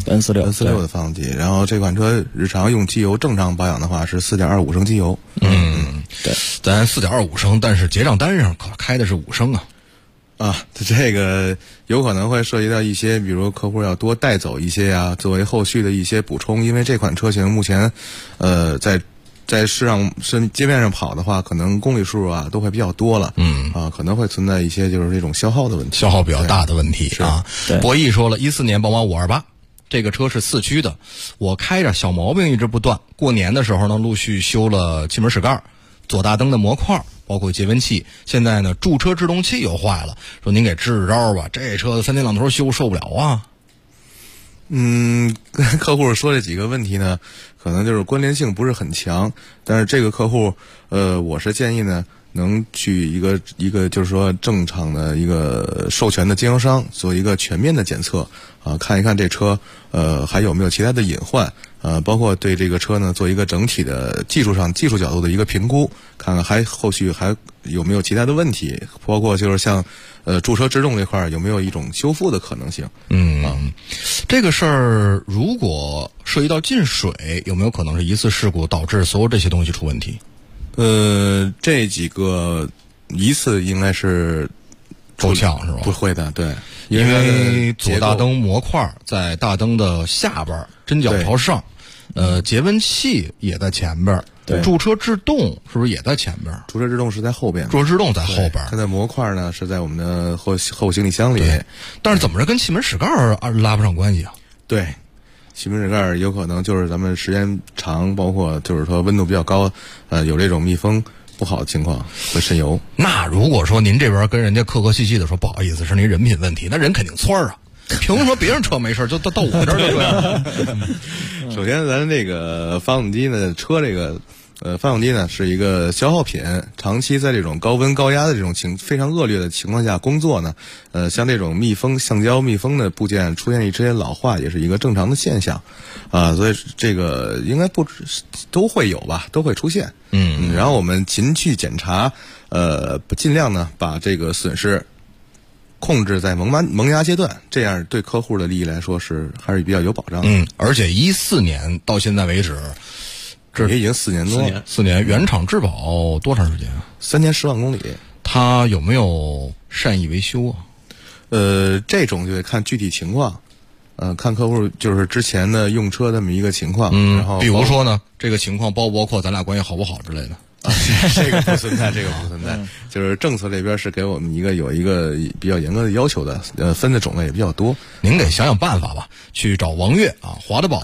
N46 的发动机。然后这款车日常用机油正常保养的话是 4.25 升机油。 对，咱 4.25 升，但是结账单上可开的是5升啊。 这个有可能会涉及到一些，比如客户要多带走一些啊，作为后续的一些补充。因为这款车型目前，在街面上跑的话，可能公里数啊都会比较多了，可能会存在一些就是这种消耗的问题， 消耗比较大的问题啊。博弈说了，14年宝马528，这个车是4驱的，我开着小毛病一直不断。过年的时候呢，陆续修了气门室盖、左大灯的模块，包括节温器。现在呢，驻车制动器又坏了，说您给支支招吧，这车3天2头修受不了啊。 跟客户说这几个问题呢，可能就是关联性不是很强，但是这个客户，我是建议呢，能去一个就是说正常的一个授权的经销商做一个全面的检测啊，看一看这车还有没有其他的隐患，包括对这个车呢做一个整体的技术角度的一个评估，看看后续还有没有其他的问题，包括就是像驻车制动这块有没有一种修复的可能性。 这个事儿如果涉及到进水，有没有可能是一次事故导致所有这些东西出问题？ 这几个一次应该是够呛是吧？ 不会的，对， 因为左大灯模块在大灯的下边，针脚朝上，节温器也在前边。对，驻车制动是不是也在前边？ 驻车制动是在后边， 驻车制动在后边。 它的模块呢是在我们的后行李箱里。 但是怎么着跟气门室盖拉不上关系啊？ 对，气门室盖有可能就是咱们时间长，包括就是说温度比较高，有这种密封不好的情况会渗油。 那如果说您这边跟人家客客气气的说不好意思是您人品问题，那人肯定窜啊。凭什么别人车没事就到我这儿就对了？ 首先，咱这个发动机呢，发动机呢是一个消耗品，长期在这种高温高压的这种非常恶劣的情况下工作呢，像这种橡胶密封的部件出现一些老化，也是一个正常的现象，所以这个应该都会有吧，都会出现。然后我们勤去检查，尽量呢把这个损失控制在萌芽阶段，这样对客户的利益来说还是比较有保障的。 而且14年到现在为止， 这也已经4年多了。 4年，原厂质保多长时间啊 ？3年10万公里。 它有没有善意维修啊？ 这种就得看具体情况，看客户就是之前的用车这么一个情况。然后比如说呢，这个情况包括咱俩关系好不好之类的。 这个不存在，就是政策这边是给我们有一个比较严格的要求的，分的种类也比较多。 您得想想办法吧，去找王悦啊，华德宝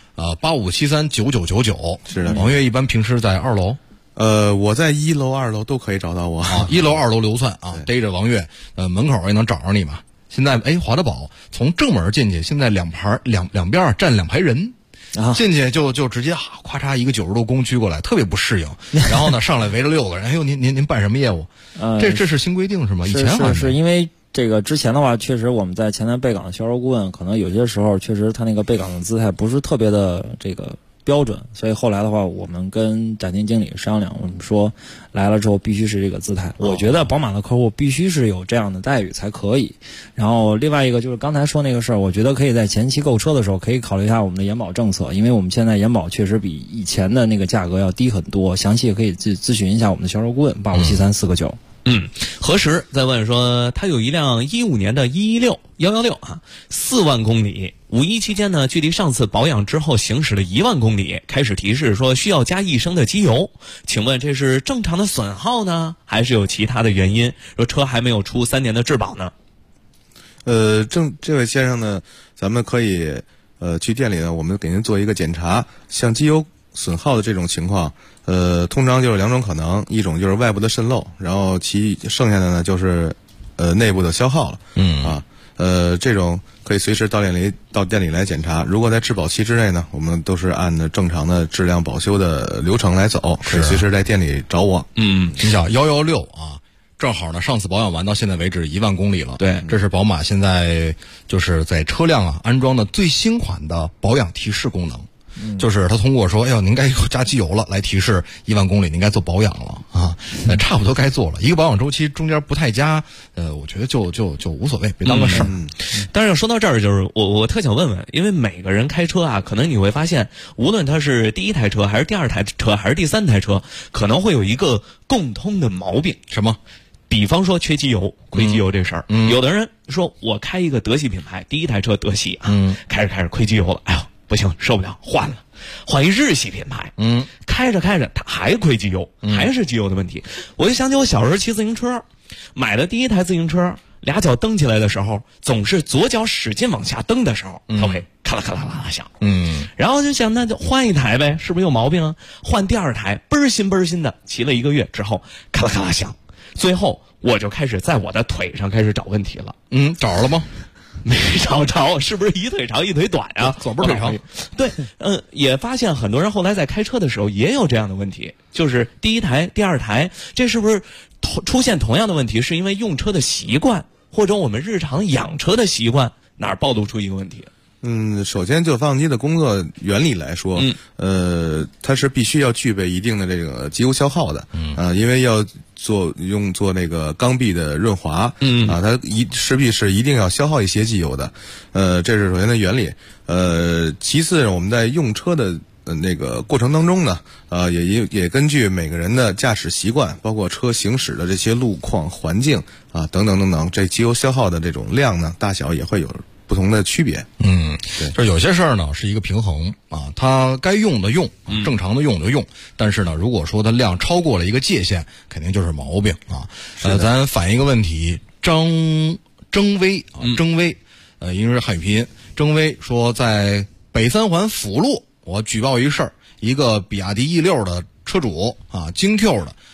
85739999。 是的， 王悦一般平时在2楼。 我在1楼、2楼都可以找到我。 1楼、2楼流窜啊，逮着王悦，门口也能找着你嘛。现在华德宝从正门进去，现在两边站2排人。进去就直接咔嚓一个90度弓曲过来，特别不适应。然后呢，上来围着6个人，哎呦，您办什么业务？这是新规定是吗？以前好像是因为这个之前的话，确实我们在前台备港的销售顾问，可能有些时候确实他那个备港的姿态不是特别的这个标准，所以后来的话，我们跟展厅经理商量，我们说来了之后必须是这个姿态。我觉得宝马的客户必须是有这样的待遇才可以。然后另外一个就是刚才说那个事儿，我觉得可以在前期购车的时候可以考虑一下我们的延保政策，因为我们现在延保确实比以前的那个价格要低很多。详细可以咨询一下我们的销售顾问857349。 何时再问说他有一辆15年的116啊，4万公里，5·1期间呢，距离上次保养之后行驶了1万公里，开始提示说需要加1升的机油，请问这是正常的损耗呢，还是有其他的原因？说车还没有出3年的质保呢？ 这位先生呢，咱们可以去店里呢，我们给您做一个检查，像机油损耗的这种情况，通常就是2种可能，一种就是外部的渗漏，然后剩下的呢就是内部的消耗了。这种可以随时到店里来检查。如果在质保期之内呢，我们都是按照正常的质量保修的流程来走，可以随时在店里找我。 你想116啊， 正好呢，上次保养完到现在为止1万公里了。 对， 这是宝马现在就是在车辆啊安装的最新款的保养提示功能。就是他通过说，哎呦，您该加机油了，来提示1万公里您该做保养了啊，差不多该做了。一个保养周期中间不太加，我觉得就无所谓，别当个事儿。 但是说到这儿，就是我特想问问，因为每个人开车啊，可能你会发现，无论他是第一台车，还是第二台车，还是第三台车，可能会有一个共通的毛病， 什么？ 比方说缺机油、亏机油这事儿，有的人说我开一个德系品牌，第一台车德系啊，开着亏机油了，哎呦。不行，受不了，换一日系品牌。开着它还亏机油，还是机油的问题。我就想起我小时候骑自行车，买的第一台自行车，俩脚蹬起来的时候，总是左脚使劲往下蹬的时候，它会咔啦咔啦咔啦响。然后就想那就换一台呗，是不是有毛病啊？换第二台，倍儿新的，骑了1个月之后，咔啦咔啦响。最后我就开始在我的腿上开始找问题了。 找了吗？ 没找着，是不是一腿长一腿短啊？ 左边腿长。 对，也发现很多人后来在开车的时候也有这样的问题，就是第一台、第二台，这是不是出现同样的问题？是因为用车的习惯，或者我们日常养车的习惯哪儿暴露出一个问题？ 首先就发动机的工作原理来说，它是必须要具备一定的这个机油消耗的，因为要做那个缸壁的润滑，它势必是一定要消耗一些机油的，这是首先的原理。其次我们在用车的那个过程当中呢，也根据每个人的驾驶习惯，包括车行驶的这些路况环境啊等等，这机油消耗的这种量呢大小也会有不同的区别。 对，就是有些事儿呢是一个平衡啊，它该用的用，正常的用就用，但是呢，如果说它量超过了一个界限，肯定就是毛病啊。咱反映一个问题，征威，因为是汉语拼音，征威说在北三环辅路，我举报一事儿，一个比亚迪E6的车主啊，京 Q 的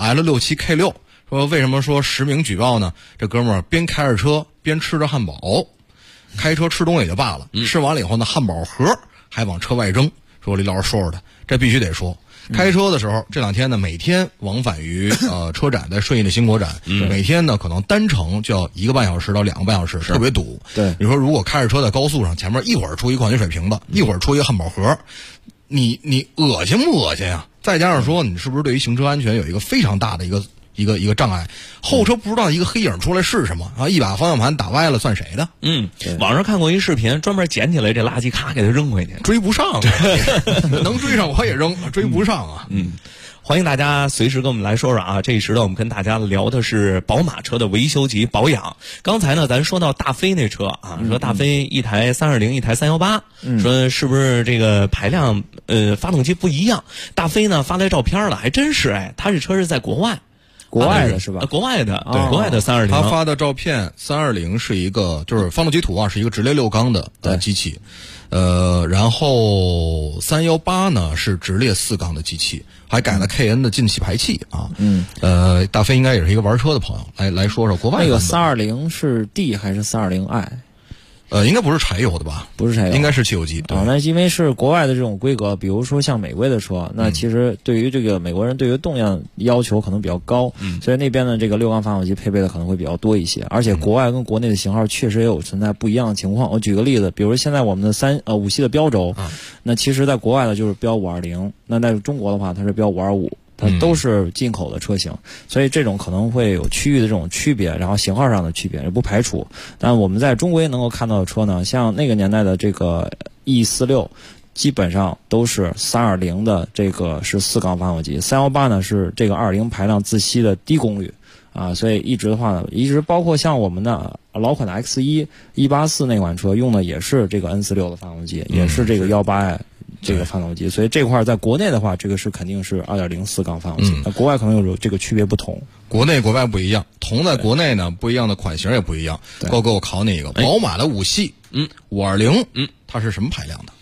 L67K6，说为什么说实名举报呢？这哥们儿边开着车边吃着汉堡。开车吃东西也就罢了，吃完了以后呢，汉堡盒还往车外扔。说李老师说的，这必须得说。开车的时候，这2天呢，每天往返于车展，在顺义的新国展，每天呢可能单程就要1个半小时到2个半小时，特别堵。 对， 你说如果开着车在高速上，前面一会儿出一矿泉水瓶子，一会儿出一个汉堡盒，你恶心不恶心啊？再加上说，你是不是对于行车安全有一个非常大的一个障碍？后车不知道一个黑影出来是什么啊？一把方向盘打歪了，算谁的？ 网上看过一视频，专门捡起来这垃圾咔给它扔回去， 追不上，能追上我也扔，追不上啊。 欢迎大家随时跟我们来说说啊！这一时段我们跟大家聊的是宝马车的维修及保养。刚才呢，咱说到大飞那车啊，说大飞一台320，一台318，说是不是这个排量发动机不一样？大飞呢发来照片了，还真是哎，他这车是在国外的是吧？ 国外的，对，国外的320。 他发的照片，320是一个就是发动机图啊，是一个直列6缸的机器，然后318呢是直列4缸的机器，还改了 KN 的进气排气啊。大飞应该也是一个玩车的朋友，来说说国外那个320是 D 还是320i？ 应该不是柴油的吧？ 不是柴油， 应该是汽油机。对， 那因为是国外的这种规格，比如说像美规的车，那其实对于这个美国人对于动量要求可能比较高，所以那边的这个6缸发动机配备的可能会比较多一些。而且国外跟国内的型号确实也有存在不一样的情况。我举个例子，比如现在我们的5系的标轴，那其实在国外的就是标520，那在中国的话它是标525。它都是进口的车型，所以这种可能会有区域的这种区别，然后型号上的区别也不排除。但我们在中规能够看到的车呢，像那个年代的这个 E46，基本上都是320的这个是4缸发动机，318呢是这个220排量自吸的低功率啊，所以一直的话呢，一直包括像我们的老款的 X1 184那款车用的也是这个 N46的发动机，也是这个18i。这个发动机，所以这块在国内的话，这个是肯定是2.0 4缸发动机。那国外可能有这个区别不同， 国内国外不一样。同在国内呢，不一样的款型也不一样。高哥，我考你一个，宝马的5系，520，它是什么排量的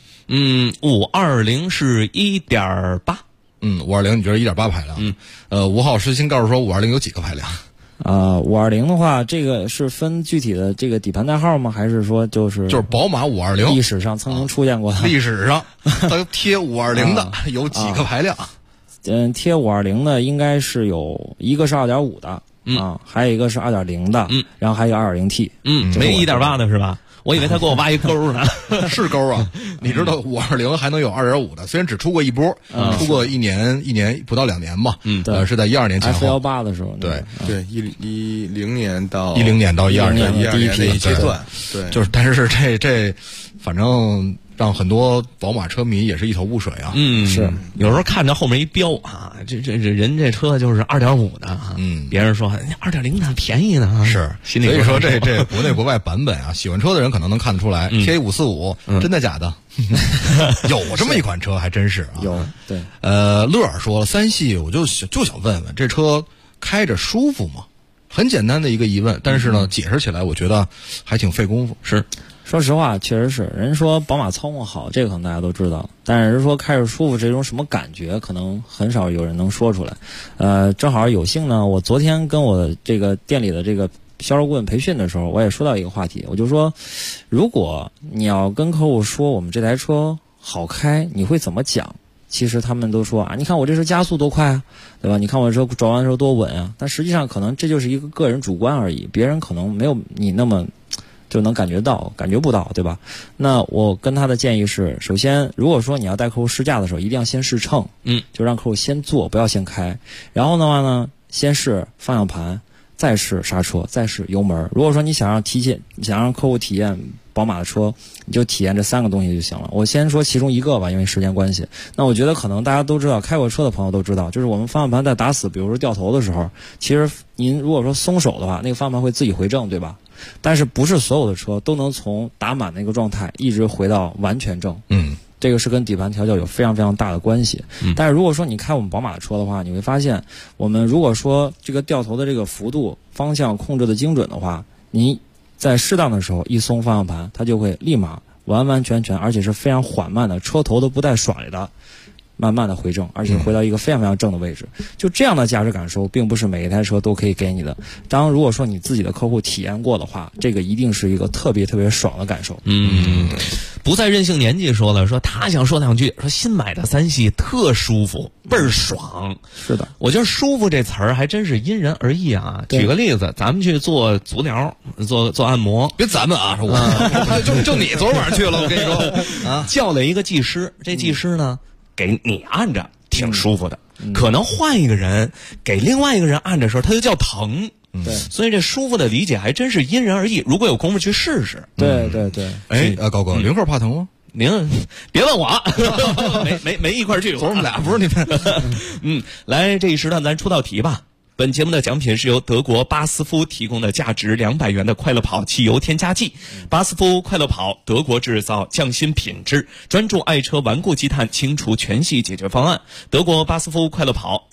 ？520是1.8。 520你觉得1.8排量？吴浩实心告诉说520有几个排量 ？520的话，这个是分具体的这个底盘代号吗？还是说就是宝马520 历史上曾经出现过的？ 历史上它贴520的有几个排量？ 贴520的应该是有一个是2.5的还有一个是2.0的，然后还有 2.0T， 没1.8的是吧？我以为他给我挖一沟呢。 是沟啊！你知道520还能有2.5的，虽然只出过一波，出过一年不到2年嘛，是在12年前后 F18的时候， 对，10年到 12年第一批阶段，对， 就是但是这反正让很多宝马车迷也是一头雾水啊。 是有时候看着后面一标啊，这人这车就是2.5的，别人说2.0的便宜呢， 是， 心里所以说这国内国外版本啊，喜欢车的人可能能看得出来，K545真的假的？有这么一款车还真是啊。 有，对。 乐儿说了3系，我就想问问这车开着舒服吗？很简单的一个疑问，但是呢，解释起来我觉得还挺费功夫。 是。 说实话，确实是。人说宝马操控好，这个可能大家都知道，但是说开着舒服这种什么感觉，可能很少有人能说出来。正好有幸呢，我昨天跟我这个店里的这个销售顾问培训的时候，我也说到一个话题，我就说，如果你要跟客户说我们这台车好开，你会怎么讲？其实他们都说啊，你看我这车加速多快啊，对吧？你看我这车转弯的时候多稳啊。但实际上可能这就是一个个人主观而已，别人可能没有你那么就能感觉不到，对吧？那我跟他的建议是，首先如果说你要带客户试驾的时候，一定要先试乘，就让客户先坐，不要先开。然后的话呢，先试方向盘，再试刹车，再试油门。如果说你想让客户体验宝马的车，你就体验这3个东西就行了。我先说其中一个吧，因为时间关系。那我觉得可能大家都知道，开过车的朋友都知道，就是我们方向盘在打死，比如说掉头的时候，其实您如果说松手的话，那个方向盘会自己回正，对吧？但是不是所有的车都能从打满那个状态一直回到完全正。这个是跟底盘调教有非常非常大的关系。但是如果说你开我们宝马的车的话，你会发现，我们如果说这个掉头的这个幅度、方向控制的精准的话，你在适当的时候一松方向盘，它就会立马完完全全，而且是非常缓慢的，车头都不带甩的，慢慢的回正，而且回到一个非常非常正的位置。就这样的驾驶感受，并不是每一台车都可以给你的。如果说你自己的客户体验过的话，这个一定是一个特别特别爽的感受。 不再任性年纪说了，说他想说2句，说新买的3系特舒服，倍儿爽。 是的， 我觉得舒服这词儿还真是因人而异啊。举个例子，咱们去做足疗，做按摩， 别咱们啊，就你昨晚上去了，我跟你说啊， 叫了一个技师，这技师呢给你按着挺舒服的，可能换一个人给另外一个人按着时候，他就叫疼。 对， 所以这舒服的理解还真是因人而异。如果有功夫去试试。 对。 高哥，0号怕疼吗？ 您别问我，没一块去过。 我们俩不是你们。 来这一时段咱出道题吧。本节目的奖品是由德国巴斯夫提供的价值200元的快乐跑汽油添加剂。巴斯夫快乐跑，德国制造，匠心品质，专注爱车顽固积碳清除全系解决方案。德国巴斯夫快乐跑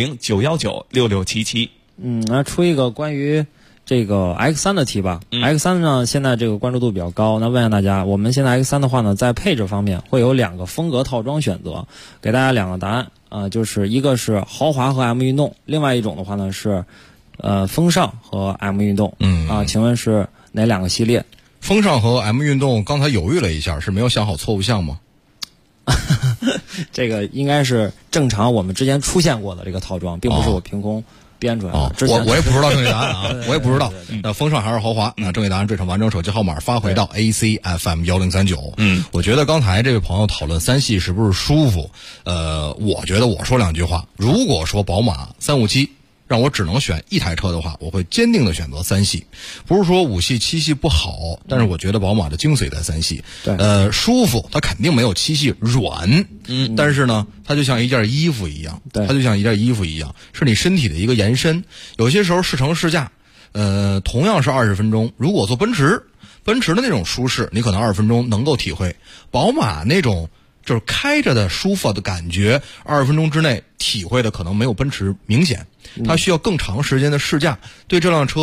，400-919-6677。 那出一个关于这个 X3 的题吧。X3 呢，现在这个关注度比较高。那问一下大家，我们现在 X3 的话呢，在配置方面会有2个风格套装选择，给大家2个答案就是一个是豪华和 M 运动，另外一种的话呢是风尚和 M 运动。请问是哪2个系列？ 风尚和 M 运动，刚才犹豫了一下，是没有想好错误项吗？ 这个应该是正常我们之前出现过的这个套装，并不是我凭空编出来的。 我也不知道正确答案啊，我也不知道。那风尚还是豪华？那正确答案，这场完整手机号码发回到 ACFM 1039。我觉得刚才这位朋友讨论3系是不是舒服？我觉得我说2句话。如果说宝马357让我只能选一台车的话，我会坚定的选择3系。不是说5系、7系不好，但是我觉得宝马的精髓在3系。 对， 舒服，它肯定没有7系软。但是呢，它就像一件衣服一样，它就像一件衣服一样，是你身体的一个延伸。有些时候试乘试驾，同样是20分钟，如果坐奔驰的那种舒适，你可能20分钟能够体会。宝马那种就是开着的舒服的感觉，20分钟之内体会的可能没有奔驰明显。它需要更长时间的试驾，对这辆车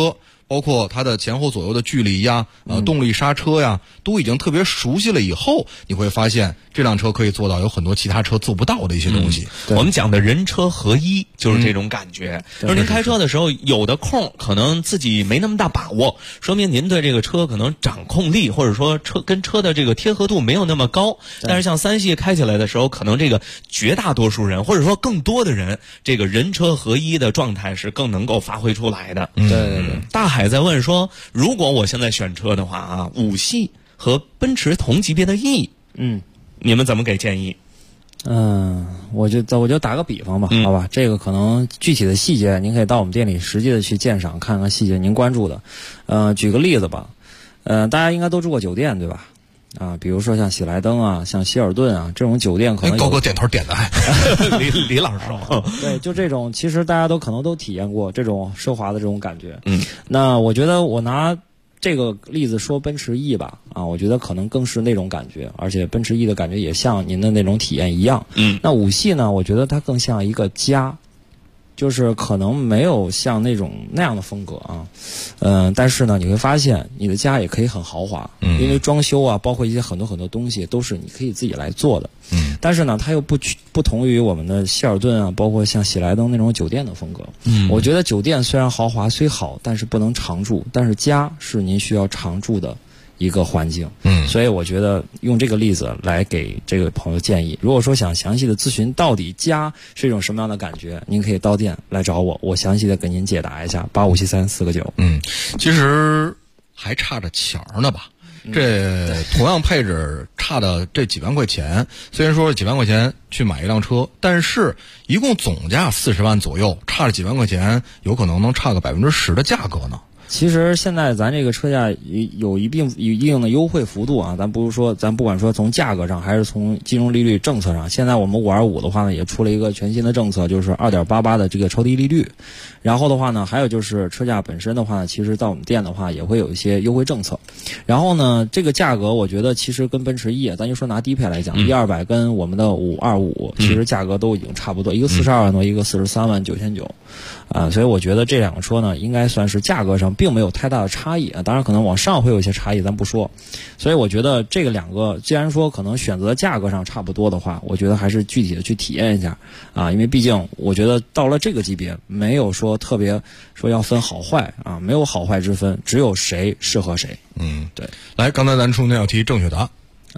包括它的前后左右的距离呀，动力刹车呀，都已经特别熟悉了以后，你会发现这辆车可以做到有很多其他车做不到的一些东西。 我们讲的人车合一就是这种感觉。就是您开车的时候，有的空可能自己没那么大把握，说明您对这个车可能掌控力或者说跟车的这个贴合度没有那么高。但是像3系开起来的时候，可能这个绝大多数人或者说更多的人，这个人车合一的状态是更能够发挥出来的。 对。 大海在问说，如果我现在选车的话啊，5系和奔驰同级别的 E， 你们怎么给建议？ 我就打个比方吧，好吧，这个可能具体的细节您可以到我们店里实际的去鉴赏，看看细节您关注的。举个例子吧，大家应该都住过酒店对吧？比如说像喜来登啊，像希尔顿啊，这种酒店可能高哥点头点的， 李老师说， 对，就这种，其实大家都可能都体验过这种奢华的这种感觉。那我觉得我拿这个例子说奔驰 E 吧，我觉得可能更是那种感觉，而且奔驰 E 的感觉也像您的那种体验一样。那5系呢，我觉得它更像一个家。就是可能没有像那样的风格啊，但是呢，你会发现你的家也可以很豪华，因为装修啊，包括一些很多东西都是你可以自己来做的。但是呢，它又不同于我们的希尔顿啊，包括像喜来登那种酒店的风格。我觉得酒店虽然豪华虽好，但是不能常住，但是家是您需要常住的一个环境。所以我觉得用这个例子来给这个朋友建议，如果说想详细的咨询到底家是一种什么样的感觉，您可以到店来找我，我详细的给您解答一下。8573-4个9。 其实还差着钱呢吧？这同样配置差的这几万块钱，虽然说几万块钱去买一辆车，但是一共总价40万左右，差着几万块钱，有可能能差个10%的价格呢。 其实现在咱这个车价有一定的优惠幅度啊，咱不管说从价格上还是从金融利率政策上，现在我们525的话呢也出了一个全新的政策，就是 2.88 的这个超低利率。然后的话呢，还有就是车价本身的话呢，其实到我们店的话也会有一些优惠政策。然后呢，这个价格我觉得其实跟奔驰 E， 咱就说拿低配来讲，E200跟我们的525其实价格都已经差不多，一个42万多，一个43万9,900所以我觉得这两个车呢，应该算是价格上并没有太大的差异啊，当然可能往上会有一些差异，咱不说。所以我觉得这个两个，既然说可能选择价格上差不多的话，我觉得还是具体的去体验一下啊，因为毕竟我觉得到了这个级别，没有说特别说要分好坏啊，没有好坏之分，只有谁适合谁。对。 来，刚才咱出那道题正确答案。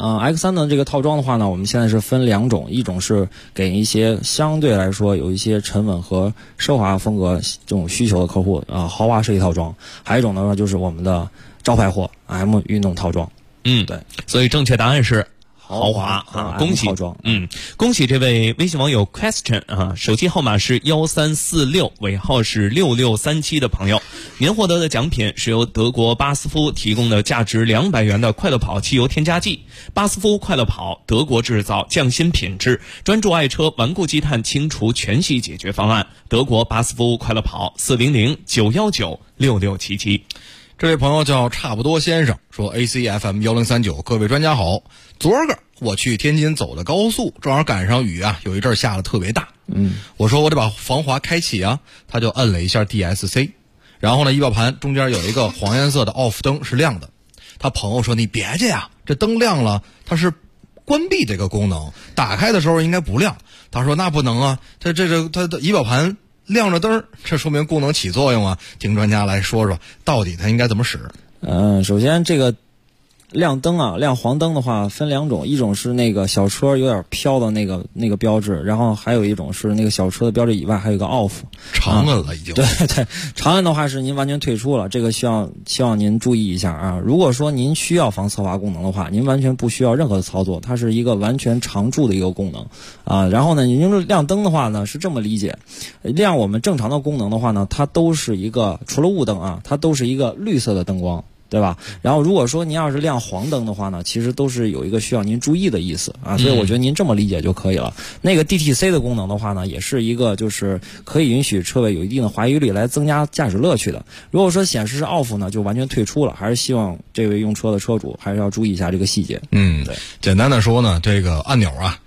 X3 的这个套装的话呢，我们现在是分2种，一种是给一些相对来说有一些沉稳和奢华风格这种需求的客户豪华设计套装，还有一种呢就是我们的招牌货 M 运动套装。对， 所以正确答案是豪华啊！恭喜套装， 恭喜这位微信网友 question 啊，手机号码是1346，尾号是6637的朋友，您获得的奖品是由德国巴斯夫提供的价值200元的快乐跑汽油添加剂。巴斯夫快乐跑，德国制造，匠心品质，专注爱车顽固积碳清除全系解决方案。德国巴斯夫快乐跑，400-919-6677。 这位朋友叫差不多先生，说 ACFM 1039，各位专家好。昨儿个我去天津走的高速，正好赶上雨啊，有一阵下的特别大。我说我得把防滑开启啊，他就摁了一下 DSC， 然后呢，仪表盘中间有一个黄颜色的 off 灯是亮的。他朋友说你别介呀，这灯亮了，它是关闭这个功能，打开的时候应该不亮。他说那不能啊，它的仪表盘亮着灯，这说明功能起作用啊。听专家来说说，到底它应该怎么使？ 首先这个亮灯啊，亮黄灯的话分2种，一种是那个小车有点飘的那个标志，然后还有一种是那个小车的标志以外还有一个 off。 长摁了已经。 对，长摁的话是您完全退出了，这个希望您注意一下啊。如果说您需要防侧滑功能的话，您完全不需要任何的操作，它是一个完全常驻的一个功能啊。然后呢，您亮灯的话呢是这么理解，亮我们正常的功能的话呢，它都是一个除了雾灯啊，它都是一个绿色的灯光。对吧？然后如果说您要是亮黄灯的话呢，其实都是有一个需要您注意的意思啊，所以我觉得您这么理解就可以了。那个 DTC 的功能的话呢，也是一个就是可以允许车位有一定的滑移率来增加驾驶乐趣的。如果说显示是 off 呢，就完全退出了，还是希望这位用车的车主还是要注意一下这个细节。 对，简单的说呢，这个按钮啊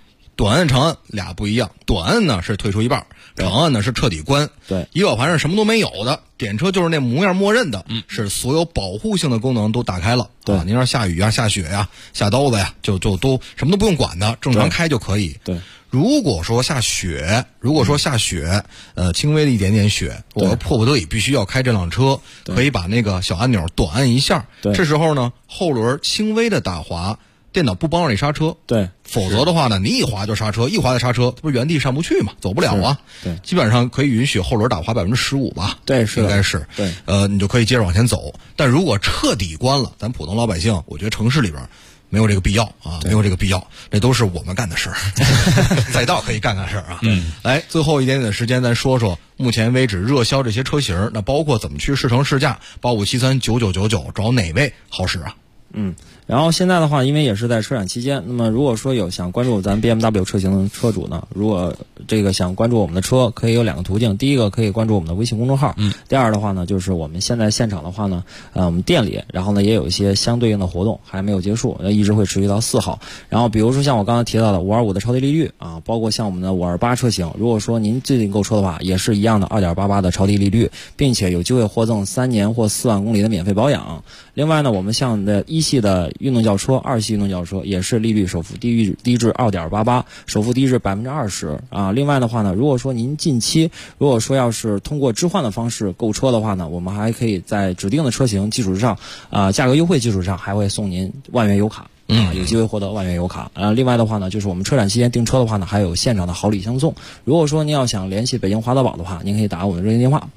短按、长按俩不一样，短按呢是退出一半，长按呢是彻底关。 对， 仪表盘上什么都没有的，点车就是那模样默认的，是所有保护性的功能都打开了。 对， 您要下雨啊、下雪呀、下刀子呀，就都什么都不用管的，正常开就可以。 对。 如果说下雪，轻微的一点点雪，我迫不得已必须要开这辆车，可以把那个小按钮短按一下。这时候呢，后轮轻微的打滑，电脑不帮着你刹车。 对， 否则的话呢，你一滑就刹车，一滑就刹车，不是原地上不去嘛，走不了啊。 对， 基本上可以允许后轮打滑15%吧。 对，是应该是。 对， 你就可以接着往前走。但如果彻底关了，咱普通老百姓，我觉得城市里边没有这个必要啊，没有这个必要，这都是我们干的事儿。赛道可以干事儿啊。来，最后一点点的时间，咱说说目前为止热销这些车型，那包括怎么去试乘试驾，85739999找哪位好使啊？ 然后现在的话，因为也是在车展期间，那么如果说有想关注咱 BMW 车型的车主呢，如果这个想关注我们的车，可以有2个途径。第一个可以关注我们的微信公众号，第二的话呢，就是我们现在现场的话呢，我们店里，然后呢也有一些相对应的活动还没有结束，一直会持续到4号。然后比如说像我刚才提到的525的超低利率啊，包括像我们的528车型，如果说您最近购车的话，也是一样的2.88的超低利率，并且有机会获赠3年或4万公里的免费保养。另外呢，我们像的1系的运动轿车、2系运动轿车也是利率首付低至 2.88%， 首付低至 20%啊。另外的话呢，如果说您近期如果说要是通过置换的方式购车的话呢，我们还可以在指定的车型基础上价格优惠基础上还会送您万元油卡。有机会获得万元油卡。另外的话呢，就是我们车展期间订车的话呢，还有现场的好礼相送。如果说您要想联系北京华德宝的话，您可以打我们的热线电话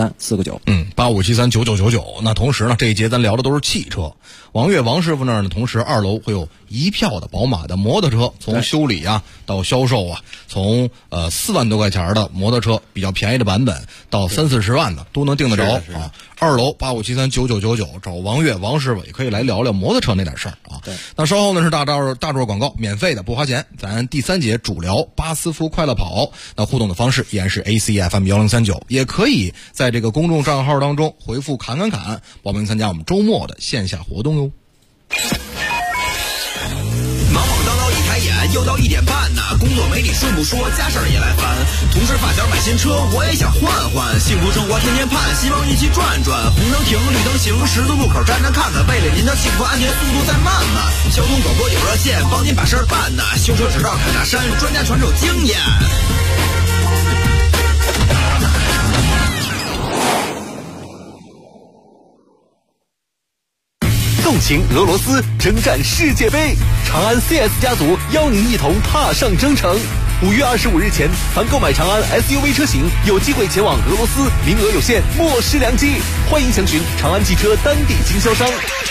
8573-499。8573-9999。那同时呢，这一节咱聊的都是汽车。王悦王师傅那儿呢，同时2楼会有一票的宝马的摩托车，从修理啊到销售啊，从4万多块钱的摩托车比较便宜的版本到30-40万的都能订得着啊。2楼8573-9999找王悦王师傅，也可以来聊聊摩托车那点事儿啊。 对， 那稍后呢是大桌广告，免费的不花钱。咱第3节主聊巴斯夫快乐跑，那互动的方式依然是 ACFM1039，也可以在这个公众账号当中回复砍报名参加我们周末的线下活动哟。 忙忙叨叨一抬眼，又到1点半呢。工作没你顺不说，家事儿也来烦。同事发小买新车，我也想换换。幸福生活天天盼，希望一起转转。红灯停，绿灯行，十字路口站站看看。为了您的幸福安全，速度再慢慢。交通广播有热线，帮您把事儿办呐。修车执照开大山，专家传授经验。 纵情俄罗斯，征战世界杯，长安 CS 家族邀您一同踏上征程。5月25日前，凡购买长安 SUV 车型，有机会前往俄罗斯，名额有限，莫失良机。欢迎详询长安汽车当地经销商。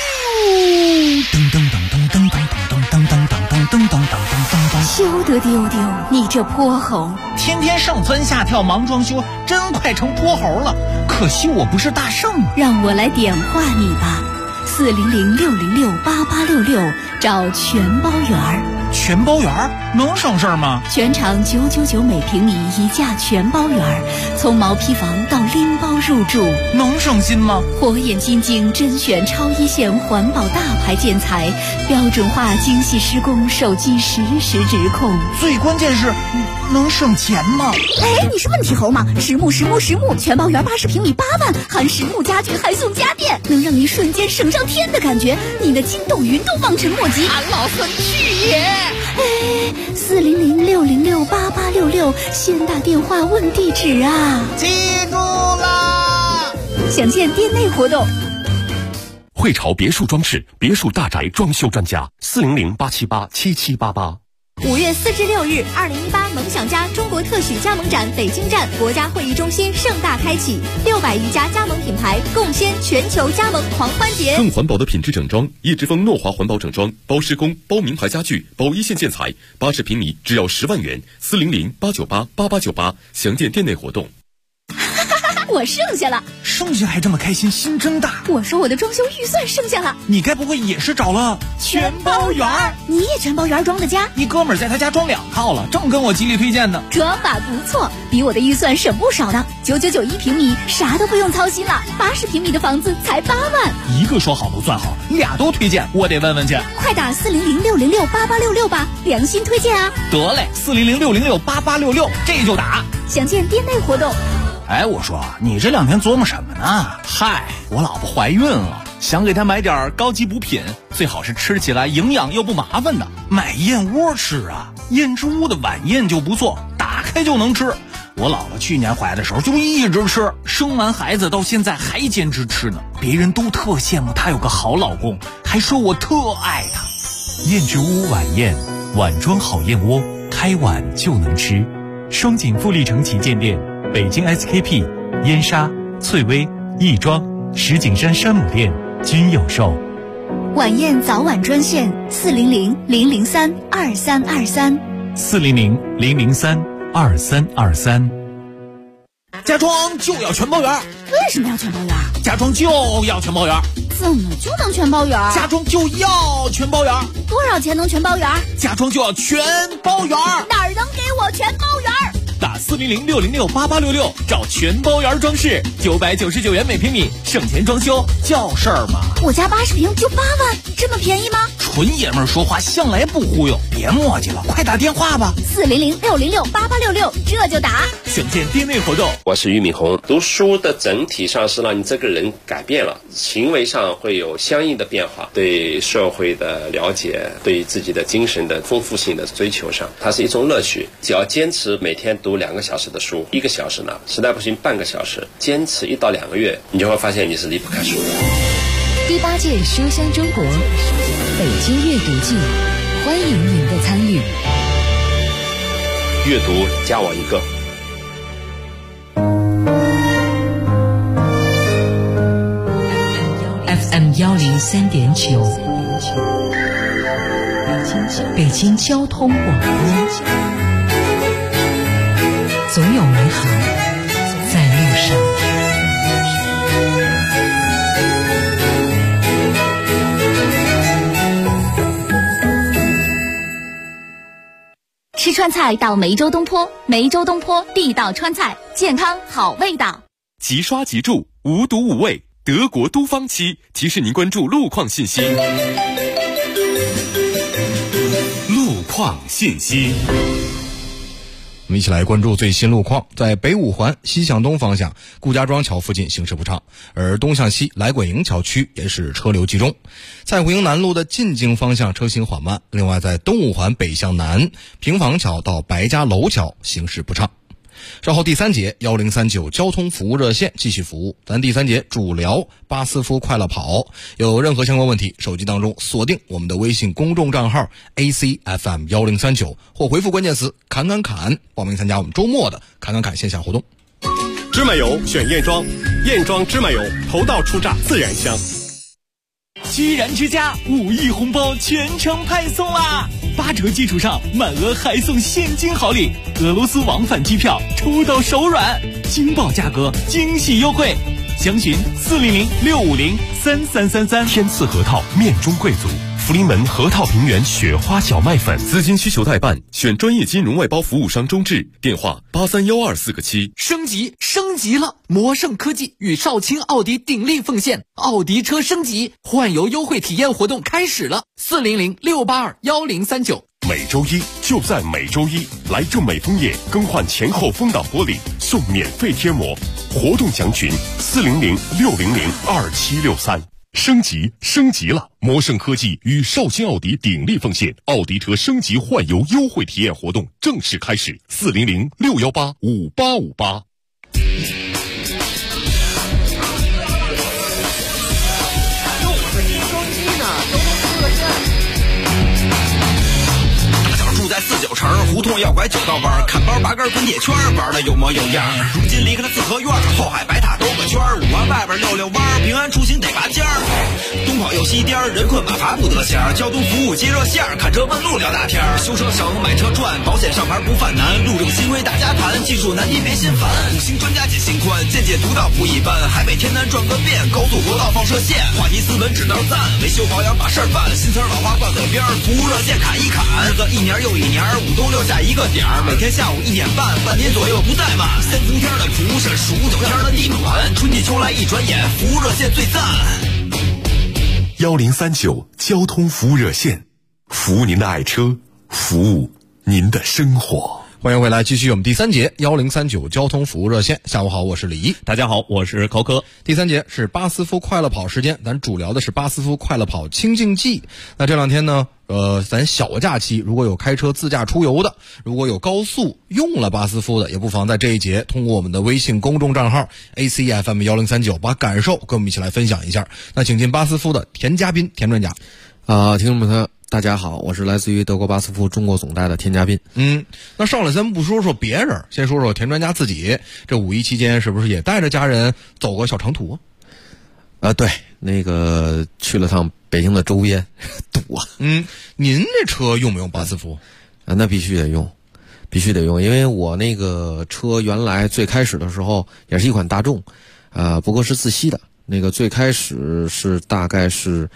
休得丢丢，你这泼猴！ 天天上蹿下跳忙装修，真快成泼猴了。可惜我不是大圣啊！ 让我来点化你吧。400-606-8866，找全包园儿。 全包园儿能省事儿吗？ 全场999每平米一价全包园儿，从毛坯房到拎包入住， 能省心吗？ 火眼金睛甄选超一线环保大牌建材，标准化精细施工，手机实时直控。 最关键是能省钱吗？ 哎，你是问题猴吗？实木全包园80平米8万，含实木家具还送家电，能让你瞬间省上天的感觉，你的筋斗云都望尘莫及。 俺老孙去也！ 哎，400-606-8866，先打电话问地址啊！ 记住啦！ 详见店内活动。 汇潮别墅装饰，别墅大宅装修专家，400-878-7788。 5月4至6日，2018梦想家中国特许加盟展北京站国家会议中心盛大开启，600余家加盟品牌共掀全球加盟狂欢节。 更环保的品质整装，叶之峰诺华环保整装，包施工、包名牌家具、包一线建材，80平米只要10万元，400-898-8898，详见店内活动。 我剩下了。 剩下还这么开心，心真大。 我说我的装修预算剩下了。 你该不会也是找了全包圆？ 你也全包圆装的家？ 你哥们儿在他家装2套了，正跟我极力推荐呢。 装法不错，比我的预算省不少呢。9991平米，啥都不用操心了。80平米的房子才8万。 一个说好不算好，2都推荐，我得问问去。 快打400-606-8866吧，良心推荐啊！ 得嘞，400-606-8866，这就打。 详见店内活动。 哎，我说你这2天琢磨什么呢？嗨，我老婆怀孕了，想给她买点高级补品，最好是吃起来营养又不麻烦的。买燕窝吃啊，燕之屋的晚宴就不错，打开就能吃。我姥姥去年怀的时候就一直吃，生完孩子到现在还坚持吃呢。别人都特羡慕她有个好老公，还说我特爱她。 燕之屋晚宴，碗装好燕窝，开碗就能吃。双井富力城旗舰店，北京 SKP、燕莎、翠微、亦庄、石景山山姆店均有售。 晚宴早晚专线400-003-2323。 400-003-2323。 家装就要全包圆。 为什么要全包圆？ 家装就要全包圆。 怎么就能全包圆？ 家装就要全包圆。 多少钱能全包圆？ 家装就要全包圆。 哪儿能给我全包圆？ 打400-606-8866找全包圆装饰，999元每平米，省钱装修叫事儿嘛。 我家80平就8万，这么便宜吗？ 纯爷们儿说话向来不忽悠，别磨叽了，快打电话吧。 400-606-8866，这就打。 选见店内活动。 我是俞敏洪。读书的整体上是让你这个人改变了，行为上会有相应的变化，对社会的了解，对自己的精神的丰富性的追求上，它是一种乐趣。只要坚持每天读2个小时的书，1个小时呢，实在不行半个小时，坚持1到2个月，你就会发现你是离不开书的。 第8届书香中国北京阅读季，欢迎您的参与。 阅读加我一个。 FM 103.9，北京交通广播，总有美好在路上。 吃川菜到梅州东坡，梅州东坡地道川菜，健康好味道。 即刷即住，无毒无味，德国都方漆提示您关注路况信息。路况信息。 我们一起来关注最新路况。在北五环西向东方向顾家庄桥附近行驶不畅，而东向西来滚营桥区也是车流集中。蔡胡营南路的进京方向车行缓慢。另外在东五环北向南平房桥到白家楼桥行驶不畅。稍后第3节1039交通服务热线继续服务。咱第3节主聊巴斯夫快乐跑，有任何相关问题，手机当中锁定我们的微信公众账号 ACFM1039，或回复关键词侃侃侃，报名参加我们周末的侃侃侃线下活动。 芝麻油选燕庄，燕庄芝麻油头道初榨自然香。 居然之家5亿红包全程派送啦！8折基础上满额还送现金好礼，俄罗斯往返机票抽到手软，惊爆价格，惊喜优惠，详询400-650-3333。 天赐核桃面中贵族，福临门核桃平原雪花小麦粉。资金需求代办，选专业金融外包服务商中智，电话831247个7。 升级了！魔盛科技与少卿奥迪鼎力奉献，奥迪车升级换油优惠体验活动开始了，400-682-1039。 每周一就在每周一，来正美枫叶更换前后风挡玻璃送免费贴膜，活动详询400-600-2763。升级了！魔盛科技与少卿奥迪鼎力奉献，奥迪车升级换油优惠体验活动正式开始，400-618-5858。 住在49城，胡同要拐9道弯，看包包八根滚铁圈，玩的有模有样。如今离开了四合院，后海白塔兜个圈，5环外边溜溜弯，平安出行得拔尖儿。东跑右西颠，人困马乏不得闲。交通服务接热线，看车问路聊大天。修车省，买车赚，保险上牌不犯难。路政新规大家谈，技术难题别心烦。5星专家解心宽，见解独到不一般。海北天南转个遍，高速国道放射线，话题斯文指道赞，维修保养把事儿办。新词老话挂嘴边，服务热线砍一砍。日子一年又一年，5都留下一个点儿。每天下午1点半，半年左右不怠慢。3伏天的辐射，数9天的地暖，春季秋来一转眼，服务热线最赞。 1039交通服务热线，服务您的爱车，服务您的生活。 欢迎回来，继续我们第3节1039交通服务热线。下午好，我是李毅。 大家好，我是高科。 第3节是巴斯夫快乐跑时间，咱主聊的是巴斯夫快乐跑清净剂。那这2天呢，咱小假期如果有开车自驾出游的，如果有高速用了巴斯夫的，也不妨在这一节通过我们的微信公众账号 ACFM1039把感受跟我们一起来分享一下。那请进巴斯夫的田嘉宾田专家。 听众朋友大家好，我是来自于德国巴斯夫中国总代的田嘉宾。 那上来咱不说说别人，先说说田专家自己。这5一期间是不是也带着家人走过小长途啊？对，那个去了趟北京的周边，堵啊。 您这车用没用巴斯夫？ 那必须得用，必须得用，因为我那个车原来最开始的时候也是一款大众，不过是自吸的。那个最开始是大概是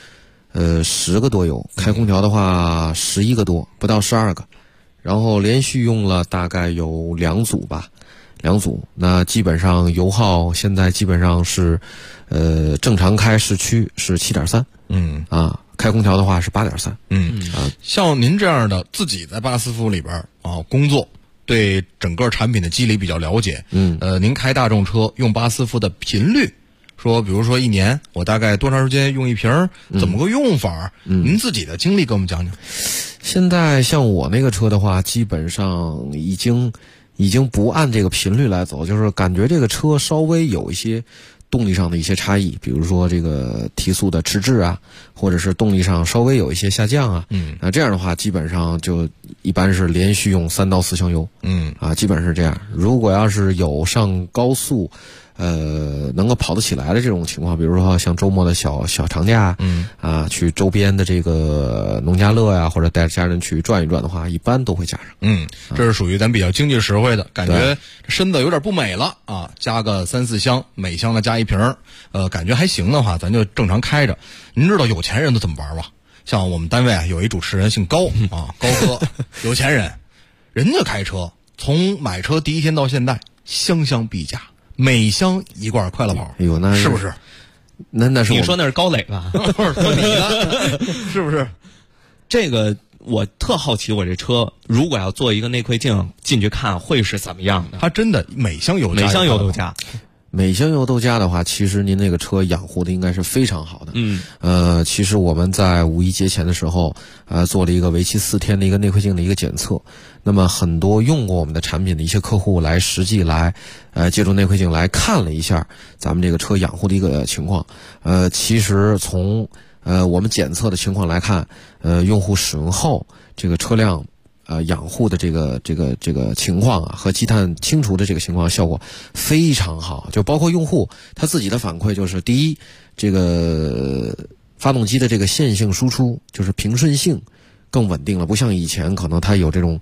10个多油，开空调的话11个多，不到12个，然后连续用了大概有2组吧，2组。那基本上油耗现在基本上是正常开市区是 7.3， 开空调的话是 8.3。 像您这样的自己在巴斯夫里边工作，对整个产品的机理比较了解，您开大众车用巴斯夫的频率，说比如说1年我大概多长时间用一瓶，怎么个用法？您自己的经历给我们讲讲。 现在像我那个车的话，基本上已经不按这个频率来走，就是感觉这个车稍微有一些动力上的一些差异，比如说这个提速的迟滞啊，或者是动力上稍微有一些下降啊。那这样的话基本上就一般是连续用3到4箱油。基本是这样。如果要是有上高速能够跑得起来的这种情况，比如说像周末的小长假，去周边的这个农家乐呀，或者带着家人去转一转的话，一般都会加上。 这是属于咱比较经济实惠的，感觉身子有点不美了啊，加个3、4箱，每箱呢加一瓶，感觉还行的话，咱就正常开着。您知道有钱人都怎么玩吧？像我们单位有一主持人姓高啊，高哥，有钱人，人家开车从买车第一天到现在，箱箱必加。每箱1罐快乐跑， 那是不是？ 那是你说那是高磊吧？ 说你的，是不是？ 这个我特好奇，我这车如果要做一个内窥镜进去看，会是怎么样的？ 它真的每箱油都加。 每箱油都加的话，其实您那个车养护的应该是非常好的。其实我们在5一节前的时候，做了一个为期4天的一个内窥镜的一个检测。那么很多用过我们的产品的一些客户来实际来，借助内窥镜来看了一下咱们这个车养护的一个情况。其实从我们检测的情况来看，用户使用后这个车辆养护的这个情况和积碳清除的这个情况效果非常好，就包括用户他自己的反馈，就是第一，这个发动机的这个线性输出就是平顺性更稳定了，不像以前可能它有这种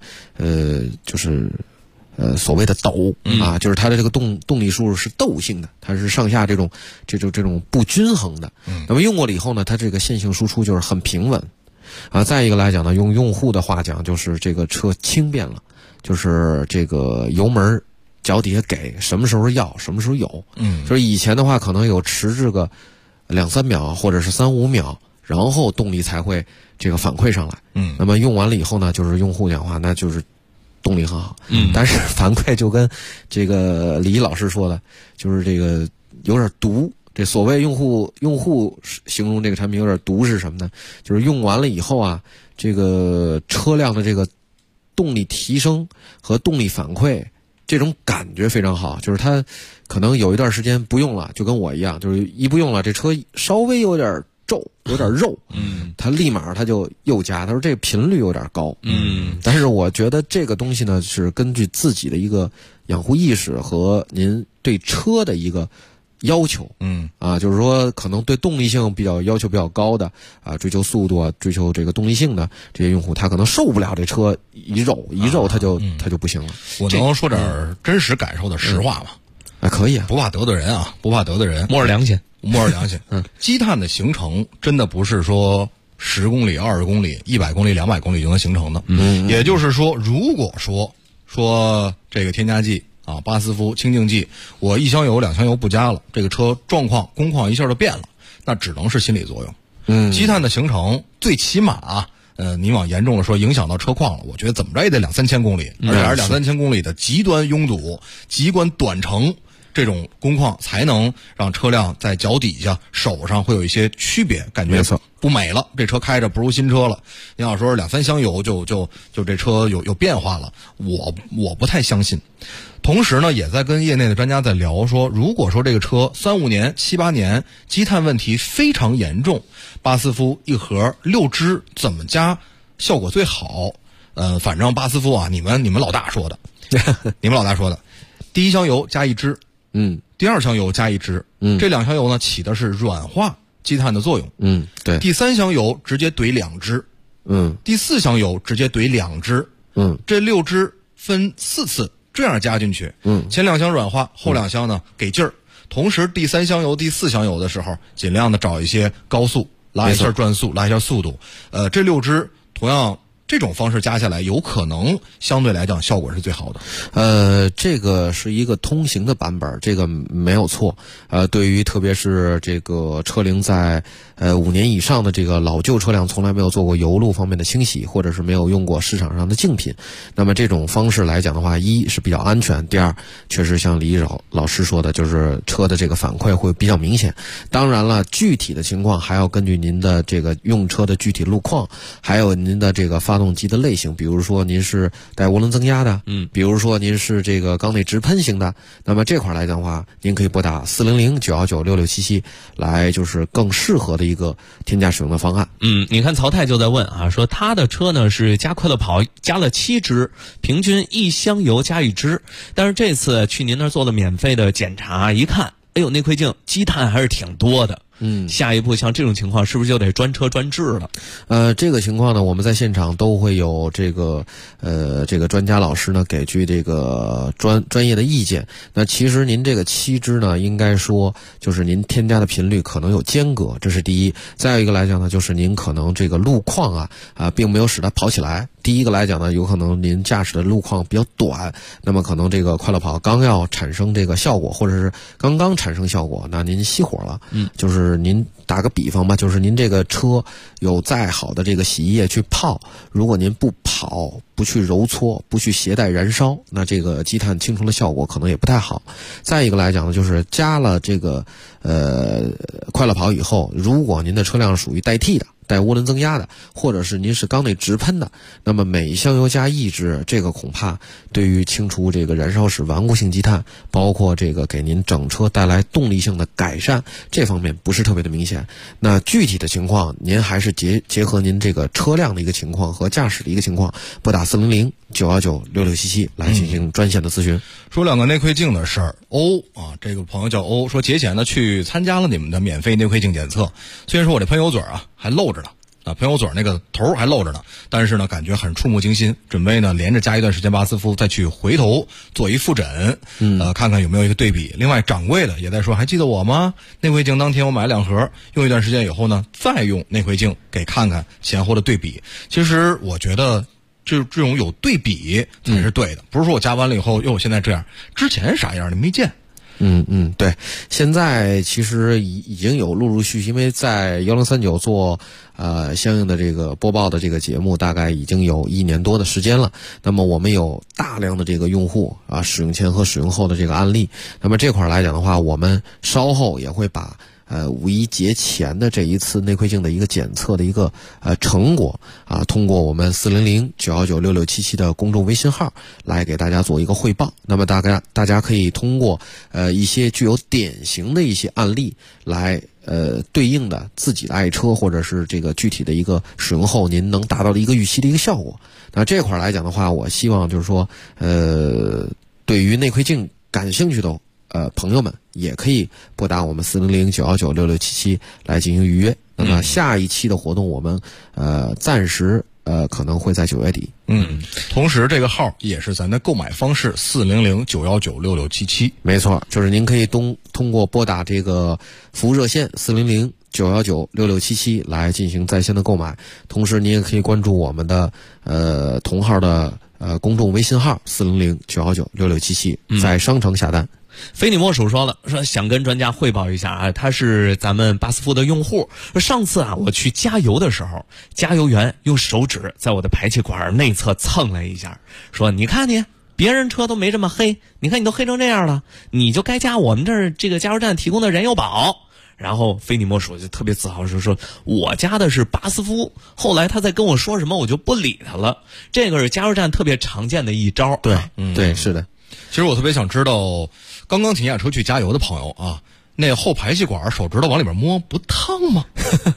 所谓的抖就是它的这个动力输入是斗性的，它是上下这种不均衡的。那么用过了以后呢，它这个线性输出就是很平稳。再一个来讲呢，用用户的话讲，就是这个车轻便了，就是这个油门脚底下给什么时候要什么时候有。就是以前的话可能有迟滞个2、3秒或者是3、5秒，然后动力才会这个反馈上来。那么用完了以后呢，就是用户讲话那就是动力很好。但是反馈就跟这个李老师说的，就是这个有点毒。这所谓用户形容这个产品有点毒是什么呢？就是用完了以后啊，这个车辆的这个动力提升和动力反馈这种感觉非常好，就是它可能有一段时间不用了，就跟我一样，就是一不用了，这车稍微有点皱，有点肉， 他立马他就又加，他说这个频率有点高。但是我觉得这个东西呢是根据自己的一个养护意识和您对车的一个要求，就是说可能对动力性要求比较高的啊，追求速度啊，追求这个动力性的这些用户，他可能受不了这车一肉他就不行了。 我能说点真实感受的实话吗？ 可以啊， 不怕得罪人啊，不怕得罪人， 摸着良心。 积碳的形成真的不是说10公里、20公里、100公里、200公里就能形成的。也就是说，如果说这个添加剂啊，巴斯夫清净剂，我1箱油2箱油不加了，这个车工况一下就变了，那只能是心理作用。积碳的形成最起码你往严重了说影响到车况了，我觉得怎么着也得2-3千公里，而且还是2-3千公里的极端拥堵、极端短程。这种工况才能让车辆在脚底下、手上会有一些区别，感觉不美了。这车开着不如新车了。你要说2-3箱油就这车有变化了，我不太相信。同时呢，也在跟业内的专家在聊说，如果说这个车3-5年、7-8年积碳问题非常严重，巴斯夫一盒6支怎么加效果最好？反正巴斯夫啊，你们老大说的，第1箱油加1支。第2箱油加1支，这2箱油呢起的是软化积碳的作用， 对。 第3箱油直接怼2支，第4箱油直接怼2支，这6支分4次这样加进去，前2箱软化，后2箱呢给劲儿。同时第3箱油、第4箱油的时候，尽量的找一些高速，拉一下转速，拉一下速度。这6支同样。这种方式加下来，有可能相对来讲效果是最好的。 这个是一个通行的版本，这个没有错。对于特别是这个车龄在5年以上的这个老旧车辆，从来没有做过油路方面的清洗，或者是没有用过市场上的竞品，那么这种方式来讲的话，一是比较安全，第二确实像李老师说的，就是车的这个反馈会比较明显。当然了，具体的情况还要根据您的这个用车的具体路况，还有您的这个发动机的类型，比如说您是带涡轮增压的，比如说您是这个缸内直喷型的，那么这块来讲的话，您可以拨打400-919-6677来就是更适合的一个添加使用的方案。 你看曹太就在问啊，说他的车呢是加快乐跑加了7支，平均1箱油加1支，但是这次去您那儿做了免费的检查，一看，哎呦，内窥镜积碳还是挺多的。下一步像这种情况是不是就得专车专治了？ 这个情况呢，我们在现场都会有这个专家老师呢给具这个专业的意见。那其实您这个7支呢，应该说就是您添加的频率可能有间隔，这是第一。再有一个来讲呢，就是您可能这个路况并没有使它跑起来。第一个来讲呢，有可能您驾驶的路况比较短，那么可能这个快乐跑刚要产生这个效果，或者是刚刚产生效果，那您熄火了。就是您打个比方吧，就是您这个车有再好的这个洗衣液去泡，如果您不跑、不去揉搓、不去携带燃烧，那这个积碳清除的效果可能也不太好。再一个来讲呢，就是加了这个快乐跑以后，如果您的车辆属于代替的，带涡轮增压的，或者是您是缸内直喷的，那么每箱油加1支，这个恐怕对于清除这个燃烧时顽固性积碳，包括这个给您整车带来动力性的改善，这方面不是特别的明显。那具体的情况，您还是结合您这个车辆的一个情况和驾驶的一个情况，拨打400-919-6677来进行专线的咨询。 说2个内窥镜的事儿，这个朋友叫欧，说节前呢去参加了你们的免费内窥镜检测，虽然说我这喷油嘴还露着呢，喷油嘴那个头还露着呢，但是呢感觉很触目惊心，准备呢连着加一段时间巴斯夫，再去回头做一复诊，看看有没有一个对比。另外掌柜的也在说，还记得我吗？内窥镜当天我买2盒，用一段时间以后呢，再用内窥镜给看看前后的对比。其实我觉得这种有对比才是对的，不是说我加完了以后哟现在这样，之前啥样你没见。 对，现在其实已经有陆陆续续，因为在1039做相应的这个播报的这个节目，大概已经有1年多的时间了。那么我们有大量的这个用户使用前和使用后的这个案例。那么这块来讲的话，我们稍后也会把五一节前的这一次内窥镜的一个检测的一个成果通过我们400-919-6677的公众微信号来给大家做一个汇报。那么大家可以通过一些具有典型的一些案例来对应的自己的爱车或者是这个具体的一个使用后，您能达到的一个预期的一个效果。那这块来讲的话，我希望就是说，对于内窥镜感兴趣的朋友们，也可以拨打我们400-919-6677来进行预约。那么下一期的活动，我们暂时可能会在9月底。 同时这个号也是咱的购买方式400-919-6677。 没错，就是您可以通过拨打这个服务热线400-919-6677来进行在线的购买。同时，您也可以关注我们的同号的公众微信号400-919-6677，在商城下单。 非你莫属说想跟专家汇报一下啊，他是咱们巴斯夫的用户。上次啊，我去加油的时候，加油员用手指在我的排气管内侧蹭了一下，说：“你看你，别人车都没这么黑，你看你都黑成这样了，你就该加我们这儿这个加油站提供的燃油宝。”然后非你莫属就特别自豪说我加的是巴斯夫。后来他在跟我说什么，我就不理他了。这个是加油站特别常见的一招。 对，对，是的。 其实我特别想知道，刚停下车去加油的朋友啊，那后排气管手指头往里边摸不烫吗？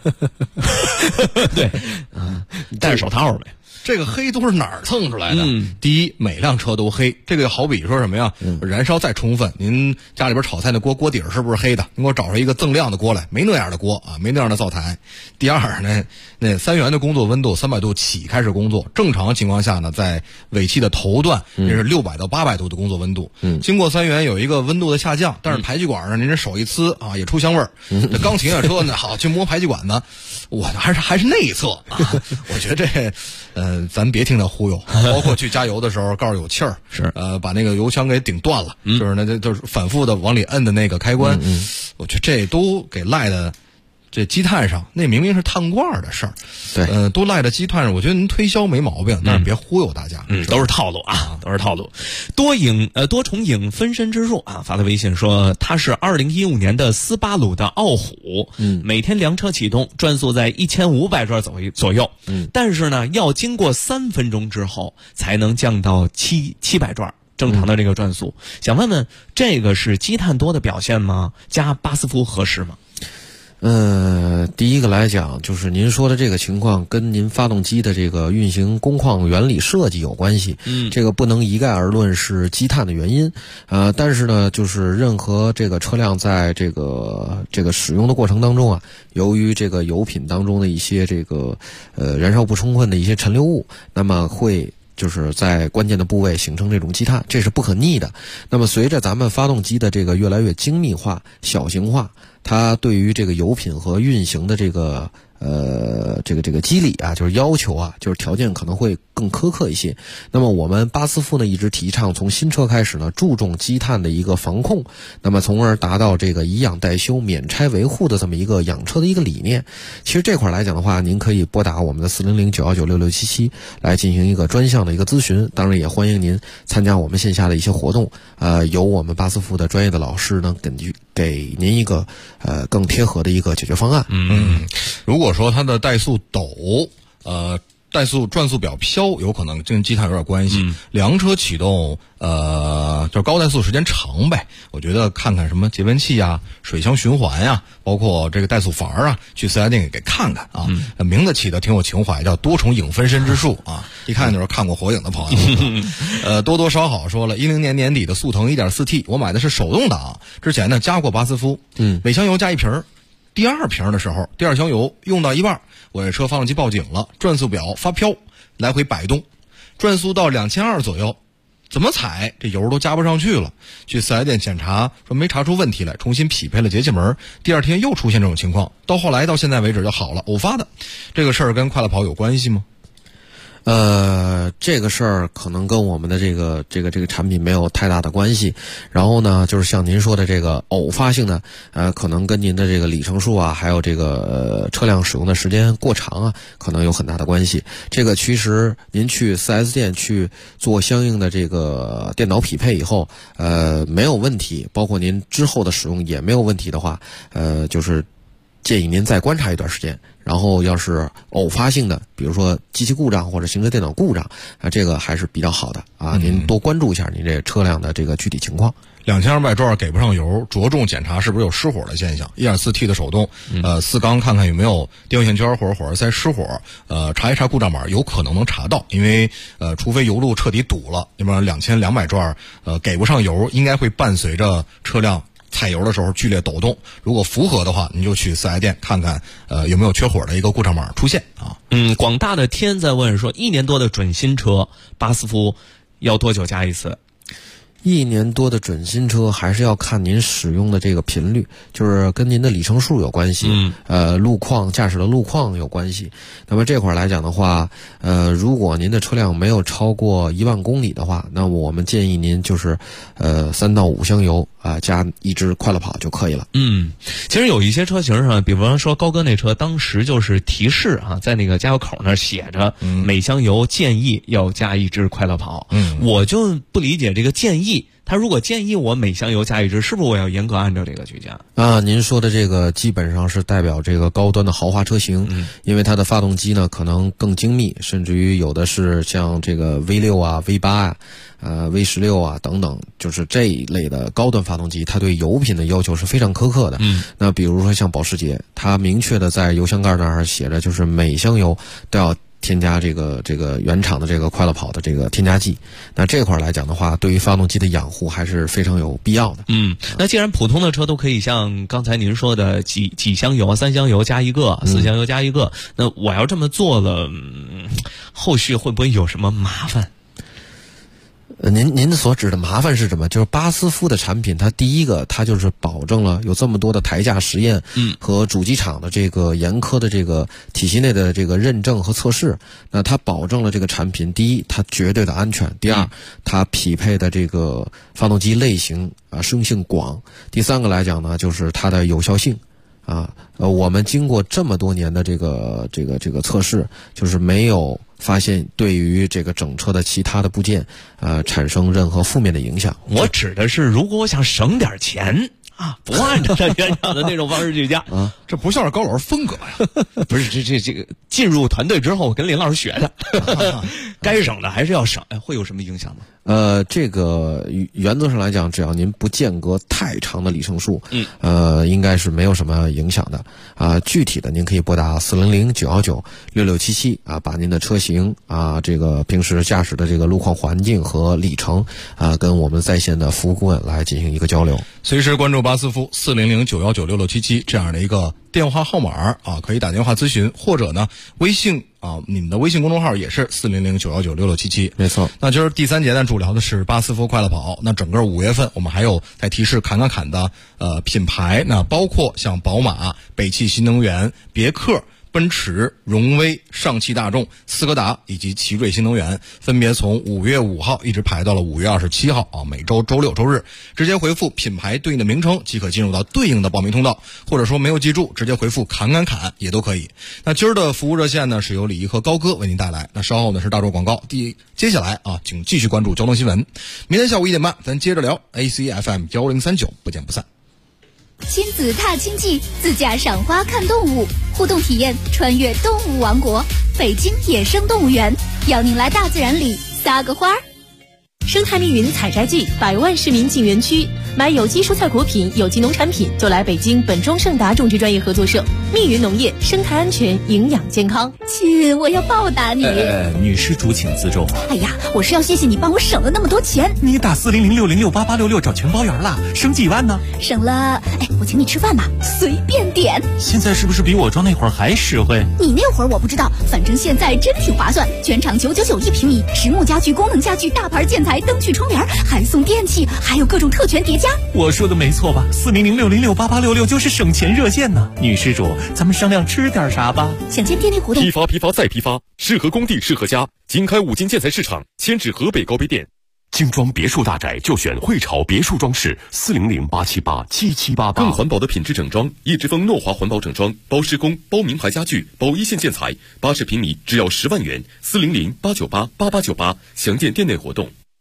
对，戴着手套呗。 这个黑都是哪儿蹭出来的？第一，每辆车都黑，这个好比说什么呀？燃烧再充分，您家里边炒菜那锅底是不是黑的？您给我找出一个锃亮的锅来，没那样的锅啊，没那样的灶台。第二呢，那3元的工作温度300度起开始工作，正常情况下呢，在尾气的头段，这是600到800度的工作温度。经过3元有一个温度的下降，但是排气管呢，您这手一呲啊，也出香味儿。这刚停下车呢，好去摸排气管呢，我还是内侧啊。我觉得这咱别听他忽悠，包括去加油的时候，告诉有气儿， 是把那个油箱给顶断了，就是那就是反复的往里摁的那个开关，我觉得这都给赖的这积碳上，那明明是碳罐的事儿， 对， 都赖在积碳上。我觉得您推销没毛病，但是别忽悠大家， 都是套路啊，都是套路。多重影分身之术啊，发来微信说他是2015年的斯巴鲁的傲虎，每天量车启动转速在1500转左右，但是呢，要经过3分钟之后才能降到700转。正常的这个转速，想问问这个是积碳多的表现吗？加巴斯夫合适吗？ 第一个来讲，就是您说的这个情况跟您发动机的这个运行工况原理设计有关系。这个不能一概而论是积碳的原因。但是呢，就是任何这个车辆在这个使用的过程当中啊，由于这个油品当中的一些这个燃烧不充分的一些陈留物，那么会就是在关键的部位形成这种积碳，这是不可逆的。那么随着咱们发动机的这个越来越精密化、小型化，它对于这个油品和运行的这个机理啊，就是要求啊，就是条件可能会更苛刻一些。那么我们巴斯夫呢一直提倡从新车开始呢注重积碳的一个防控，那么从而达到这个以养代修、免拆维护的这么一个养车的一个理念。其实这块来讲的话，您可以拨打我们的400-919-6677来进行一个专项的一个咨询。当然也欢迎您参加我们线下的一些活动，由我们巴斯夫的专业的老师呢给您一个更贴合的一个解决方案。 如果说它的怠速陡，转速表飘，有可能跟积碳有点关系。量车启动，就是高怠速时间长呗。我觉得看看什么节温器啊、水箱循环呀，包括这个怠速阀啊，去4S店给看看啊。名字起的挺有情怀，叫多重影分身之术啊。一看就是看过火影的朋友。多多少好说了，10年年底的速腾 1.4T， 我买的是手动挡，之前呢加过巴斯夫，每箱油加1瓶。第2瓶的时候，第2箱油用到一半，我这车发动机报警了，转速表发飘，来回摆动，转速到2200左右，怎么踩这油都加不上去了。去4S店检查，说没查出问题来，重新匹配了节气门。第2天又出现这种情况，到现在为止就好了，偶发的。这个事儿跟快乐跑有关系吗？ 这个事儿可能跟我们的这个产品没有太大的关系。然后呢，就是像您说的这个偶发性的，可能跟您的这个里程数啊，还有这个车辆使用的时间过长啊，可能有很大的关系。这个其实您去 4S 店去做相应的这个电脑匹配以后，没有问题，包括您之后的使用也没有问题的话，就是建议您再观察一段时间。然后要是偶发性的，比如说机器故障或者行车电脑故障，这个还是比较好的啊。您多关注一下您这车辆的这个具体情况。 2200转给不上油，着重检查是不是有失火的现象。1.4T 的手动，4缸看看有没有电位线圈或者火花塞失火，查一查故障码，有可能能查到。因为除非油路彻底堵了，要不然2200转给不上油，应该会伴随着车辆踩油的时候剧烈抖动。如果符合的话，你就去4S店看看有没有缺火的一个故障码出现啊。 广大的天在问说，1年多的准新车巴斯夫要多久加一次 ？1年多的准新车还是要看您使用的这个频率，就是跟您的里程数有关系，路况驾驶的路况有关系。那么这块来讲的话，如果您的车辆没有超过1万公里的话，那我们建议您就是3到5箱油加1支快乐跑就可以了。 其实有一些车型上，比方说高哥那车，当时就是提示在那个加油口那儿写着，每箱油建议要加1支快乐跑。我就不理解这个建议。他如果建议我每箱油加1支，是不是我要严格按照这个去加？ 您说的这个基本上是代表这个高端的豪华车型，因为它的发动机呢可能更精密，甚至于有的是像这个 V6 啊、V8 啊、V16 啊等等，就是这一类的高端发动机，它对油品的要求是非常苛刻的。那比如说像保时捷，它明确的在油箱盖那儿写着，就是每箱油都要添加这个原厂的这个快乐跑的这个添加剂。那这块来讲的话，对于发动机的养护还是非常有必要的。 那既然普通的车都可以像刚才您说的几箱油，3箱油加1个，4箱油加1个，那我要这么做了，后续会不会有什么麻烦？ 您所指的麻烦是什么？就是巴斯夫的产品，它第一个，它就是保证了有这么多的台架实验，和主机厂的这个严苛的这个体系内的这个认证和测试。那它保证了这个产品，第一，它绝对的安全；第二，它匹配的这个发动机类型适性广；第三个来讲呢，就是它的有效性。我们经过这么多年的这个测试，就是没有发现对于这个整车的其他的部件产生任何负面的影响。 我指的是，如果我想省点钱不按照它原厂的那种方式去加这不像是高老师风格呀。 不是，这个进入团队之后跟林老师学的，该省的还是要省。会有什么影响吗？ 这个原则上来讲，只要您不间隔太长的里程数，应该是没有什么影响的。具体的您可以拨打400-919-6677把您的车型这个平时驾驶的这个路况环境和里程跟我们在线的服务顾问来进行一个交流。 随时关注巴斯夫400-919-6677这样的一个电话号码可以打电话咨询，或者呢微信你们的微信公众号也是400-919-6677。 没错。 那就是第3节呢，主聊的是巴斯夫快乐跑。那整个5月份我们还有在提示侃的品牌，那包括像宝马、北汽新能源、别克、奔驰、荣威、上汽大众、斯柯达以及奇瑞新能源，分别从5月5号一直排到了5月27号每周周六周日，直接回复品牌对应的名称即可进入到对应的报名通道，或者说没有记住直接回复侃也都可以。那今儿的服务热线呢是由李毅和高哥为您带来，那稍后呢是大众广告。接下来请继续关注交通新闻。明天下午1点半咱接着聊 ACFM 1039，不见不散。 亲子踏青季，自驾赏花看动物，互动体验穿越动物王国，北京野生动物园邀您来大自然里撒个花儿。 生态密云采摘季，100万市民进园区，买有机蔬菜果品、有机农产品就来北京本庄盛达种植专业合作社。密云农业，生态安全，营养健康。 亲，我要报答你。 女施主请自重。 哎呀，我是要谢谢你帮我省了那么多钱。 你打400-606-8866找全包圆啦，省几万呢？ 省了，我请你吃饭吧，随便点。 现在是不是比我装那会儿还实惠？ 你那会儿我不知道，反正现在真挺划算，全场9991平米，实木家具、功能家具、大牌建材、灯具、窗帘，还送电器，还有各种特权叠加。 我说的没错吧？400-606-8866就是省钱热线呢。女施主，咱们商量吃点啥吧？ 想见电力活动， 批发再批发，适合工地适合家。经开5金建材市场，迁至河北高碑店。精装别墅大宅就选汇潮别墅装饰，400-878-7788。更环保的品质整装，叶之峰诺华环保整装，包施工、包名牌家具、包一线建材，80平米只要10万元。400-898-8898，详见店内活动。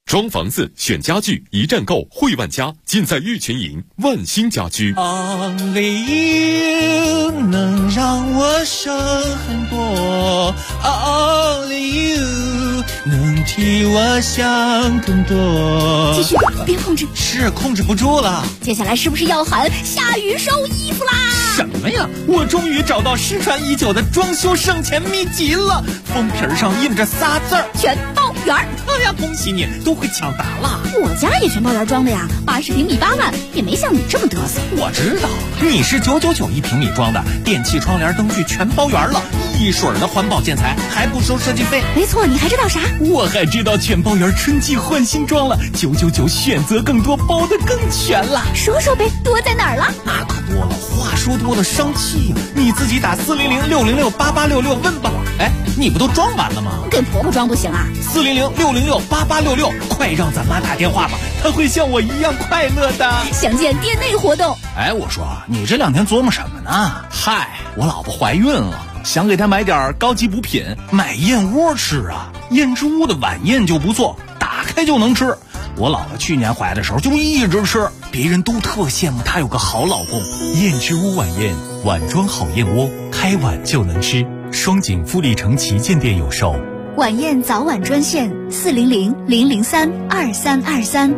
装房子选家具，一站购汇万家，尽在玉泉营万兴家居。 Only you 能让我省很多 ，Only you 能替我想更多。 继续，别控制。 是控制不住了。 接下来是不是要喊下雨收衣服啦？ 什么呀！我终于找到失传已久的装修省钱秘籍了，封皮上印着仨字儿： 全包圆。 哎呀，恭喜你，都会抢答了。 我家也全包圆装的呀，80平米8万，也没像你这么嘚瑟。 我知道，你是999一平米装的，电器、窗帘、灯具全包圆了，一水儿的环保建材，还不收设计费。 没错，你还知道啥？ 我还知道全包圆春季换新装了，999选择更多，包得更全了。 说说呗，多在哪儿了？ 那可多了，话说多了伤气呀。你自己打400-606-8866问吧。哎，你不都装完了吗？ 给婆婆装不行啊 ？400-606-8866，快让咱妈打电话吧，她会像我一样快乐的。 详见店内活动。 哎，我说你这2天琢磨什么呢？嗨，我老婆怀孕了，想给她买点高级补品，买燕窝吃啊。燕之屋的晚宴就不错，打开就能吃。我姥姥去年怀的时候就一直吃，别人都特羡慕她有个好老公。 燕之屋晚宴，碗装好燕窝，开碗就能吃。双井富力城旗舰店有售。 晚宴早晚专线400-003-2323。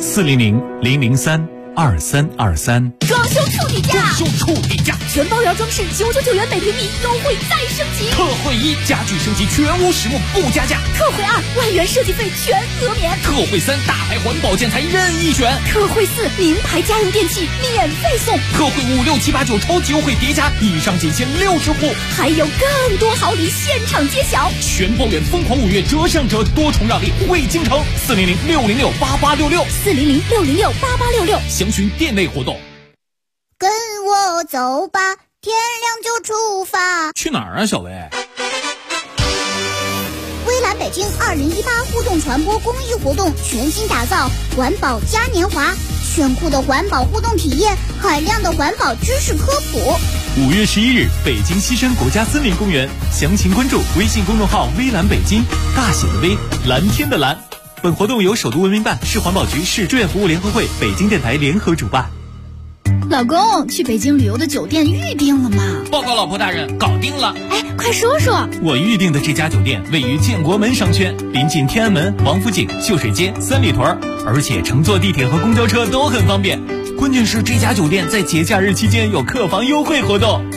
400-003-2323。 装修处底价， 装修处底价， 全包圆装饰999元每平米，优惠再升级。 特惠1，家具升级全屋实木不加价。 特惠2，万元设计费全额免。 特惠3，大牌环保建材任意选。 特惠4，名牌家用电器免费送。 特惠5、6、7、8、9超级优惠叠加，以上仅限60户， 还有更多好礼现场揭晓。 全包圆疯狂5月折上折，多重让利惠京城。400-606-8866。 400-606-8866。 详询店内活动。 跟我走吧，天亮就出发。 去哪儿啊，小薇？ 微蓝北京2018互动传播公益活动全新打造，环保嘉年华，炫酷的环保互动体验，海量的环保知识科普。 5月11日，北京西山国家森林公园，详情关注微信公众号“微蓝北京”，大写的微，蓝天的蓝。本活动由首都文明办、市环保局、市志愿服务联合会、北京电台联合主办。 老公，去北京旅游的酒店预定了吗？ 报告老婆大人，搞定了。 哎，快说说。 我预定的这家酒店位于建国门商圈，临近天安门、王府井、秀水街、三里屯，而且乘坐地铁和公交车都很方便。关键是这家酒店在节假日期间有客房优惠活动。